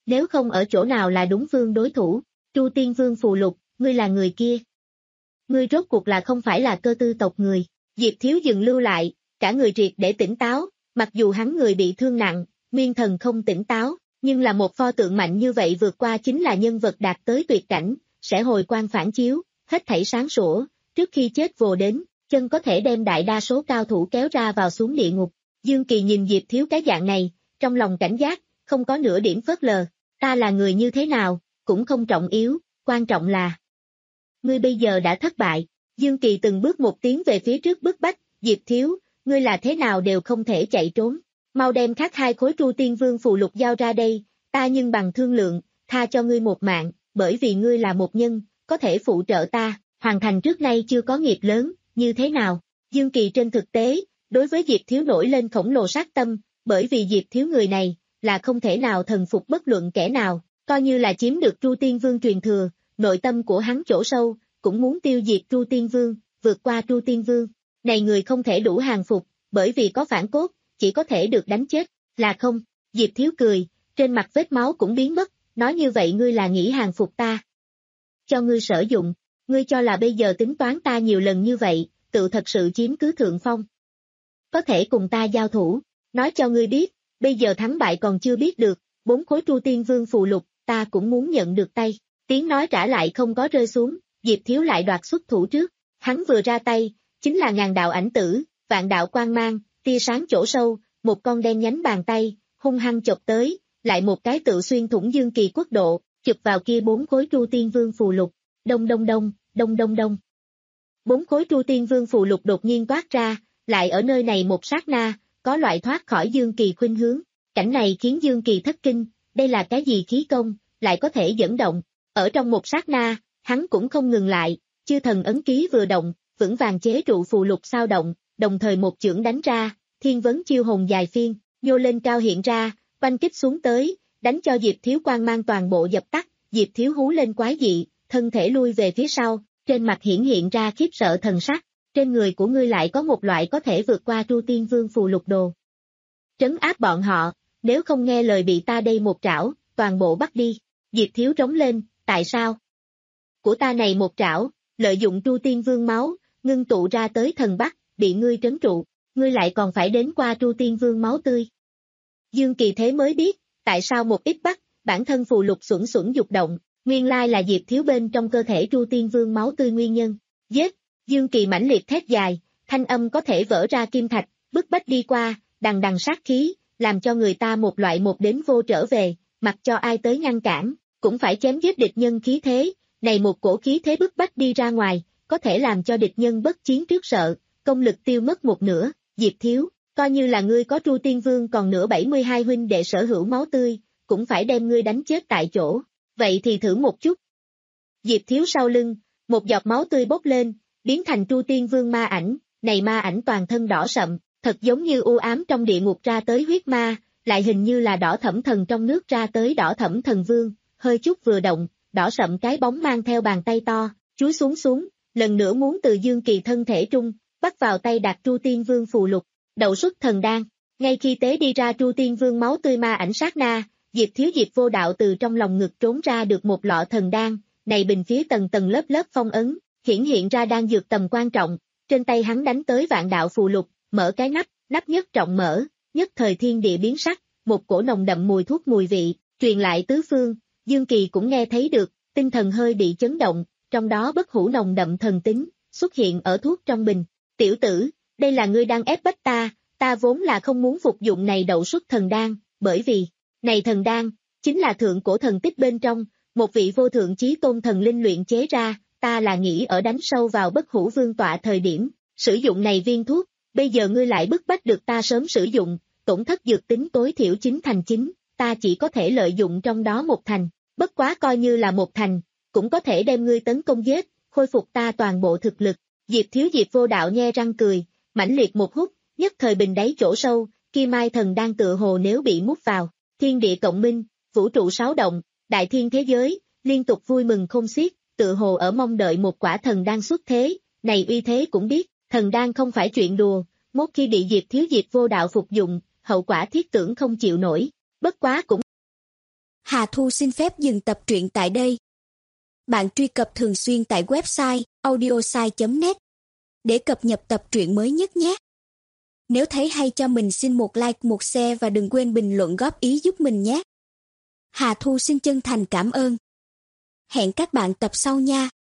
Nếu không ở chỗ nào là đúng vương đối thủ, Tru Tiên Vương Phù Lục, ngươi là người kia. Ngươi rốt cuộc là không phải là Cơ Tư tộc người. Diệp Thiếu dừng lưu lại, cả người triệt để tỉnh táo, mặc dù hắn người bị thương nặng, nguyên thần không tỉnh táo, nhưng là một pho tượng mạnh như vậy vượt qua chính là nhân vật đạt tới tuyệt cảnh, sẽ hồi quang phản chiếu, hết thảy sáng sủa, trước khi chết vồ đến, chân có thể đem đại đa số cao thủ kéo ra vào xuống địa ngục. Dương Kỳ nhìn Diệp Thiếu cái dạng này, trong lòng cảnh giác, không có nửa điểm phớt lờ, ta là người như thế nào, cũng không trọng yếu, quan trọng là ngươi bây giờ đã thất bại. Dương Kỳ từng bước một tiến về phía trước bức bách, Diệp Thiếu, ngươi là thế nào đều không thể chạy trốn, mau đem khác hai khối Tru Tiên Vương Phù Lục giao ra đây, ta nhưng bằng thương lượng, tha cho ngươi một mạng, bởi vì ngươi là một nhân, có thể phụ trợ ta, hoàn thành trước nay chưa có nghiệp lớn, như thế nào? Dương Kỳ trên thực tế, đối với Diệp Thiếu nổi lên khổng lồ sát tâm, bởi vì Diệp Thiếu người này, là không thể nào thần phục bất luận kẻ nào, coi như là chiếm được Tru Tiên Vương truyền thừa, nội tâm của hắn chỗ sâu, cũng muốn tiêu diệt Tru Tiên Vương, vượt qua Tru Tiên Vương. Này người không thể đủ hàng phục, bởi vì có phản cốt, chỉ có thể được đánh chết, là không? Diệp Thiếu cười, trên mặt vết máu cũng biến mất, nói như vậy ngươi là nghĩ hàng phục ta. Cho ngươi sử dụng, ngươi cho là bây giờ tính toán ta nhiều lần như vậy, tự thật sự chiếm cứ thượng phong. Có thể cùng ta giao thủ, nói cho ngươi biết, bây giờ thắng bại còn chưa biết được, bốn khối Tru Tiên Vương Phù Lục, ta cũng muốn nhận được tay. Tiếng nói trả lại không có rơi xuống, Diệp Thiếu lại đoạt xuất thủ trước, hắn vừa ra tay, chính là ngàn đạo ảnh tử, vạn đạo quang mang, tia sáng chỗ sâu, một con đen nhánh bàn tay, hung hăng chộp tới, lại một cái tự xuyên thủng Dương Kỳ quốc độ, chụp vào kia bốn khối Tru Tiên Vương Phù Lục, đông đông đông, đông đông đông. Bốn khối Tru Tiên Vương Phù Lục đột nhiên toát ra, lại ở nơi này một sát na, có loại thoát khỏi Dương Kỳ khuynh hướng, cảnh này khiến Dương Kỳ thất kinh, đây là cái gì khí công, lại có thể dẫn động, ở trong một sát na, hắn cũng không ngừng lại, chư thần ấn ký vừa động, vững vàng chế trụ phù lục sao động, đồng thời một chưởng đánh ra, thiên vấn chiêu hồn dài phiên, nhô lên cao hiện ra, oanh kích xuống tới, đánh cho Diệp Thiếu quang mang toàn bộ dập tắt, Diệp Thiếu hú lên quái dị, thân thể lui về phía sau, trên mặt hiển hiện ra khiếp sợ thần sắc, trên người của ngươi lại có một loại có thể vượt qua Tru Tiên Vương phù lục đồ. Trấn áp bọn họ, nếu không nghe lời bị ta đây một trảo, toàn bộ bắt đi, Diệp Thiếu trống lên, tại sao? Của ta này một trảo, lợi dụng Tru Tiên Vương máu, ngưng tụ ra tới thần Bắc, bị ngươi trấn trụ, ngươi lại còn phải đến qua Tru Tiên Vương máu tươi. Dương Kỳ thế mới biết, tại sao một ít Bắc, bản thân phù lục xuẩn xuẩn dục động, nguyên lai là Diệp Thiếu bên trong cơ thể Tru Tiên Vương máu tươi nguyên nhân. Giết! Dương Kỳ mãnh liệt thét dài, thanh âm có thể vỡ ra kim thạch, bức bách đi qua, đằng đằng sát khí, làm cho người ta một loại một đến vô trở về, mặc cho ai tới ngăn cản, cũng phải chém giết địch nhân khí thế, này một cổ khí thế bức bách đi ra ngoài, có thể làm cho địch nhân bất chiến trước sợ, công lực tiêu mất một nửa, Diệp Thiếu, coi như là ngươi có Tru Tiên Vương còn nửa bảy mươi hai huynh đệ sở hữu máu tươi, cũng phải đem ngươi đánh chết tại chỗ, vậy thì thử một chút. Diệp Thiếu sau lưng, một giọt máu tươi bốc lên, biến thành Tru Tiên Vương ma ảnh, này ma ảnh toàn thân đỏ sậm, thật giống như u ám trong địa ngục ra tới huyết ma, lại hình như là đỏ thẫm thần trong nước ra tới đỏ thẫm thần vương, hơi chút vừa động, đỏ sậm cái bóng mang theo bàn tay to, chúi xuống xuống, lần nữa muốn từ Dương Kỳ thân thể trung, bắt vào tay đặt Tru Tiên Vương phù lục, đậu xuất thần đan, ngay khi tế đi ra Tru Tiên Vương máu tươi ma ảnh sát na, Diệp Thiếu Diệp vô đạo từ trong lòng ngực trốn ra được một lọ thần đan, này bình phía tầng tầng lớp lớp phong ấn, hiển hiện ra đan dược tầm quan trọng, trên tay hắn đánh tới vạn đạo phù lục, mở cái nắp, nắp nhất trọng mở, nhất thời thiên địa biến sắc, một cổ nồng đậm mùi thuốc mùi vị, truyền lại tứ phương, Dương Kỳ cũng nghe thấy được, tinh thần hơi bị chấn động, trong đó bất hủ nồng đậm thần tính, xuất hiện ở thuốc trong bình. Tiểu tử, đây là ngươi đang ép bách ta, ta vốn là không muốn phục dụng này đậu xuất thần đan, bởi vì, này thần đan, chính là thượng cổ thần tích bên trong, một vị vô thượng chí tôn thần linh luyện chế ra, ta là nghĩ ở đánh sâu vào bất hủ vương tọa thời điểm, sử dụng này viên thuốc, bây giờ ngươi lại bức bách được ta sớm sử dụng, tổn thất dược tính tối thiểu chín thành chín, ta chỉ có thể lợi dụng trong đó một thành, bất quá coi như là một thành, cũng có thể đem ngươi tấn công giết, khôi phục ta toàn bộ thực lực. Diệp Thiếu Diệp vô đạo nhe răng cười, mãnh liệt một hút, nhất thời bình đáy chỗ sâu, kim mai thần đang tựa hồ nếu bị mút vào, thiên địa cộng minh, vũ trụ sáu động, đại thiên thế giới, liên tục vui mừng không xiết, tựa hồ ở mong đợi một quả thần đang xuất thế, này uy thế cũng biết, thần đang không phải chuyện đùa, mốt khi bị Diệp Thiếu Diệp vô đạo phục dụng, hậu quả thiết tưởng không chịu nổi, bất quá cũng Hà Thu xin phép dừng tập truyện tại đây. Bạn truy cập thường xuyên tại website audiosai chấm net để cập nhật tập truyện mới nhất nhé. Nếu thấy hay cho mình xin một like, một share và đừng quên bình luận góp ý giúp mình nhé. Hà Thu xin chân thành cảm ơn. Hẹn các bạn tập sau nha.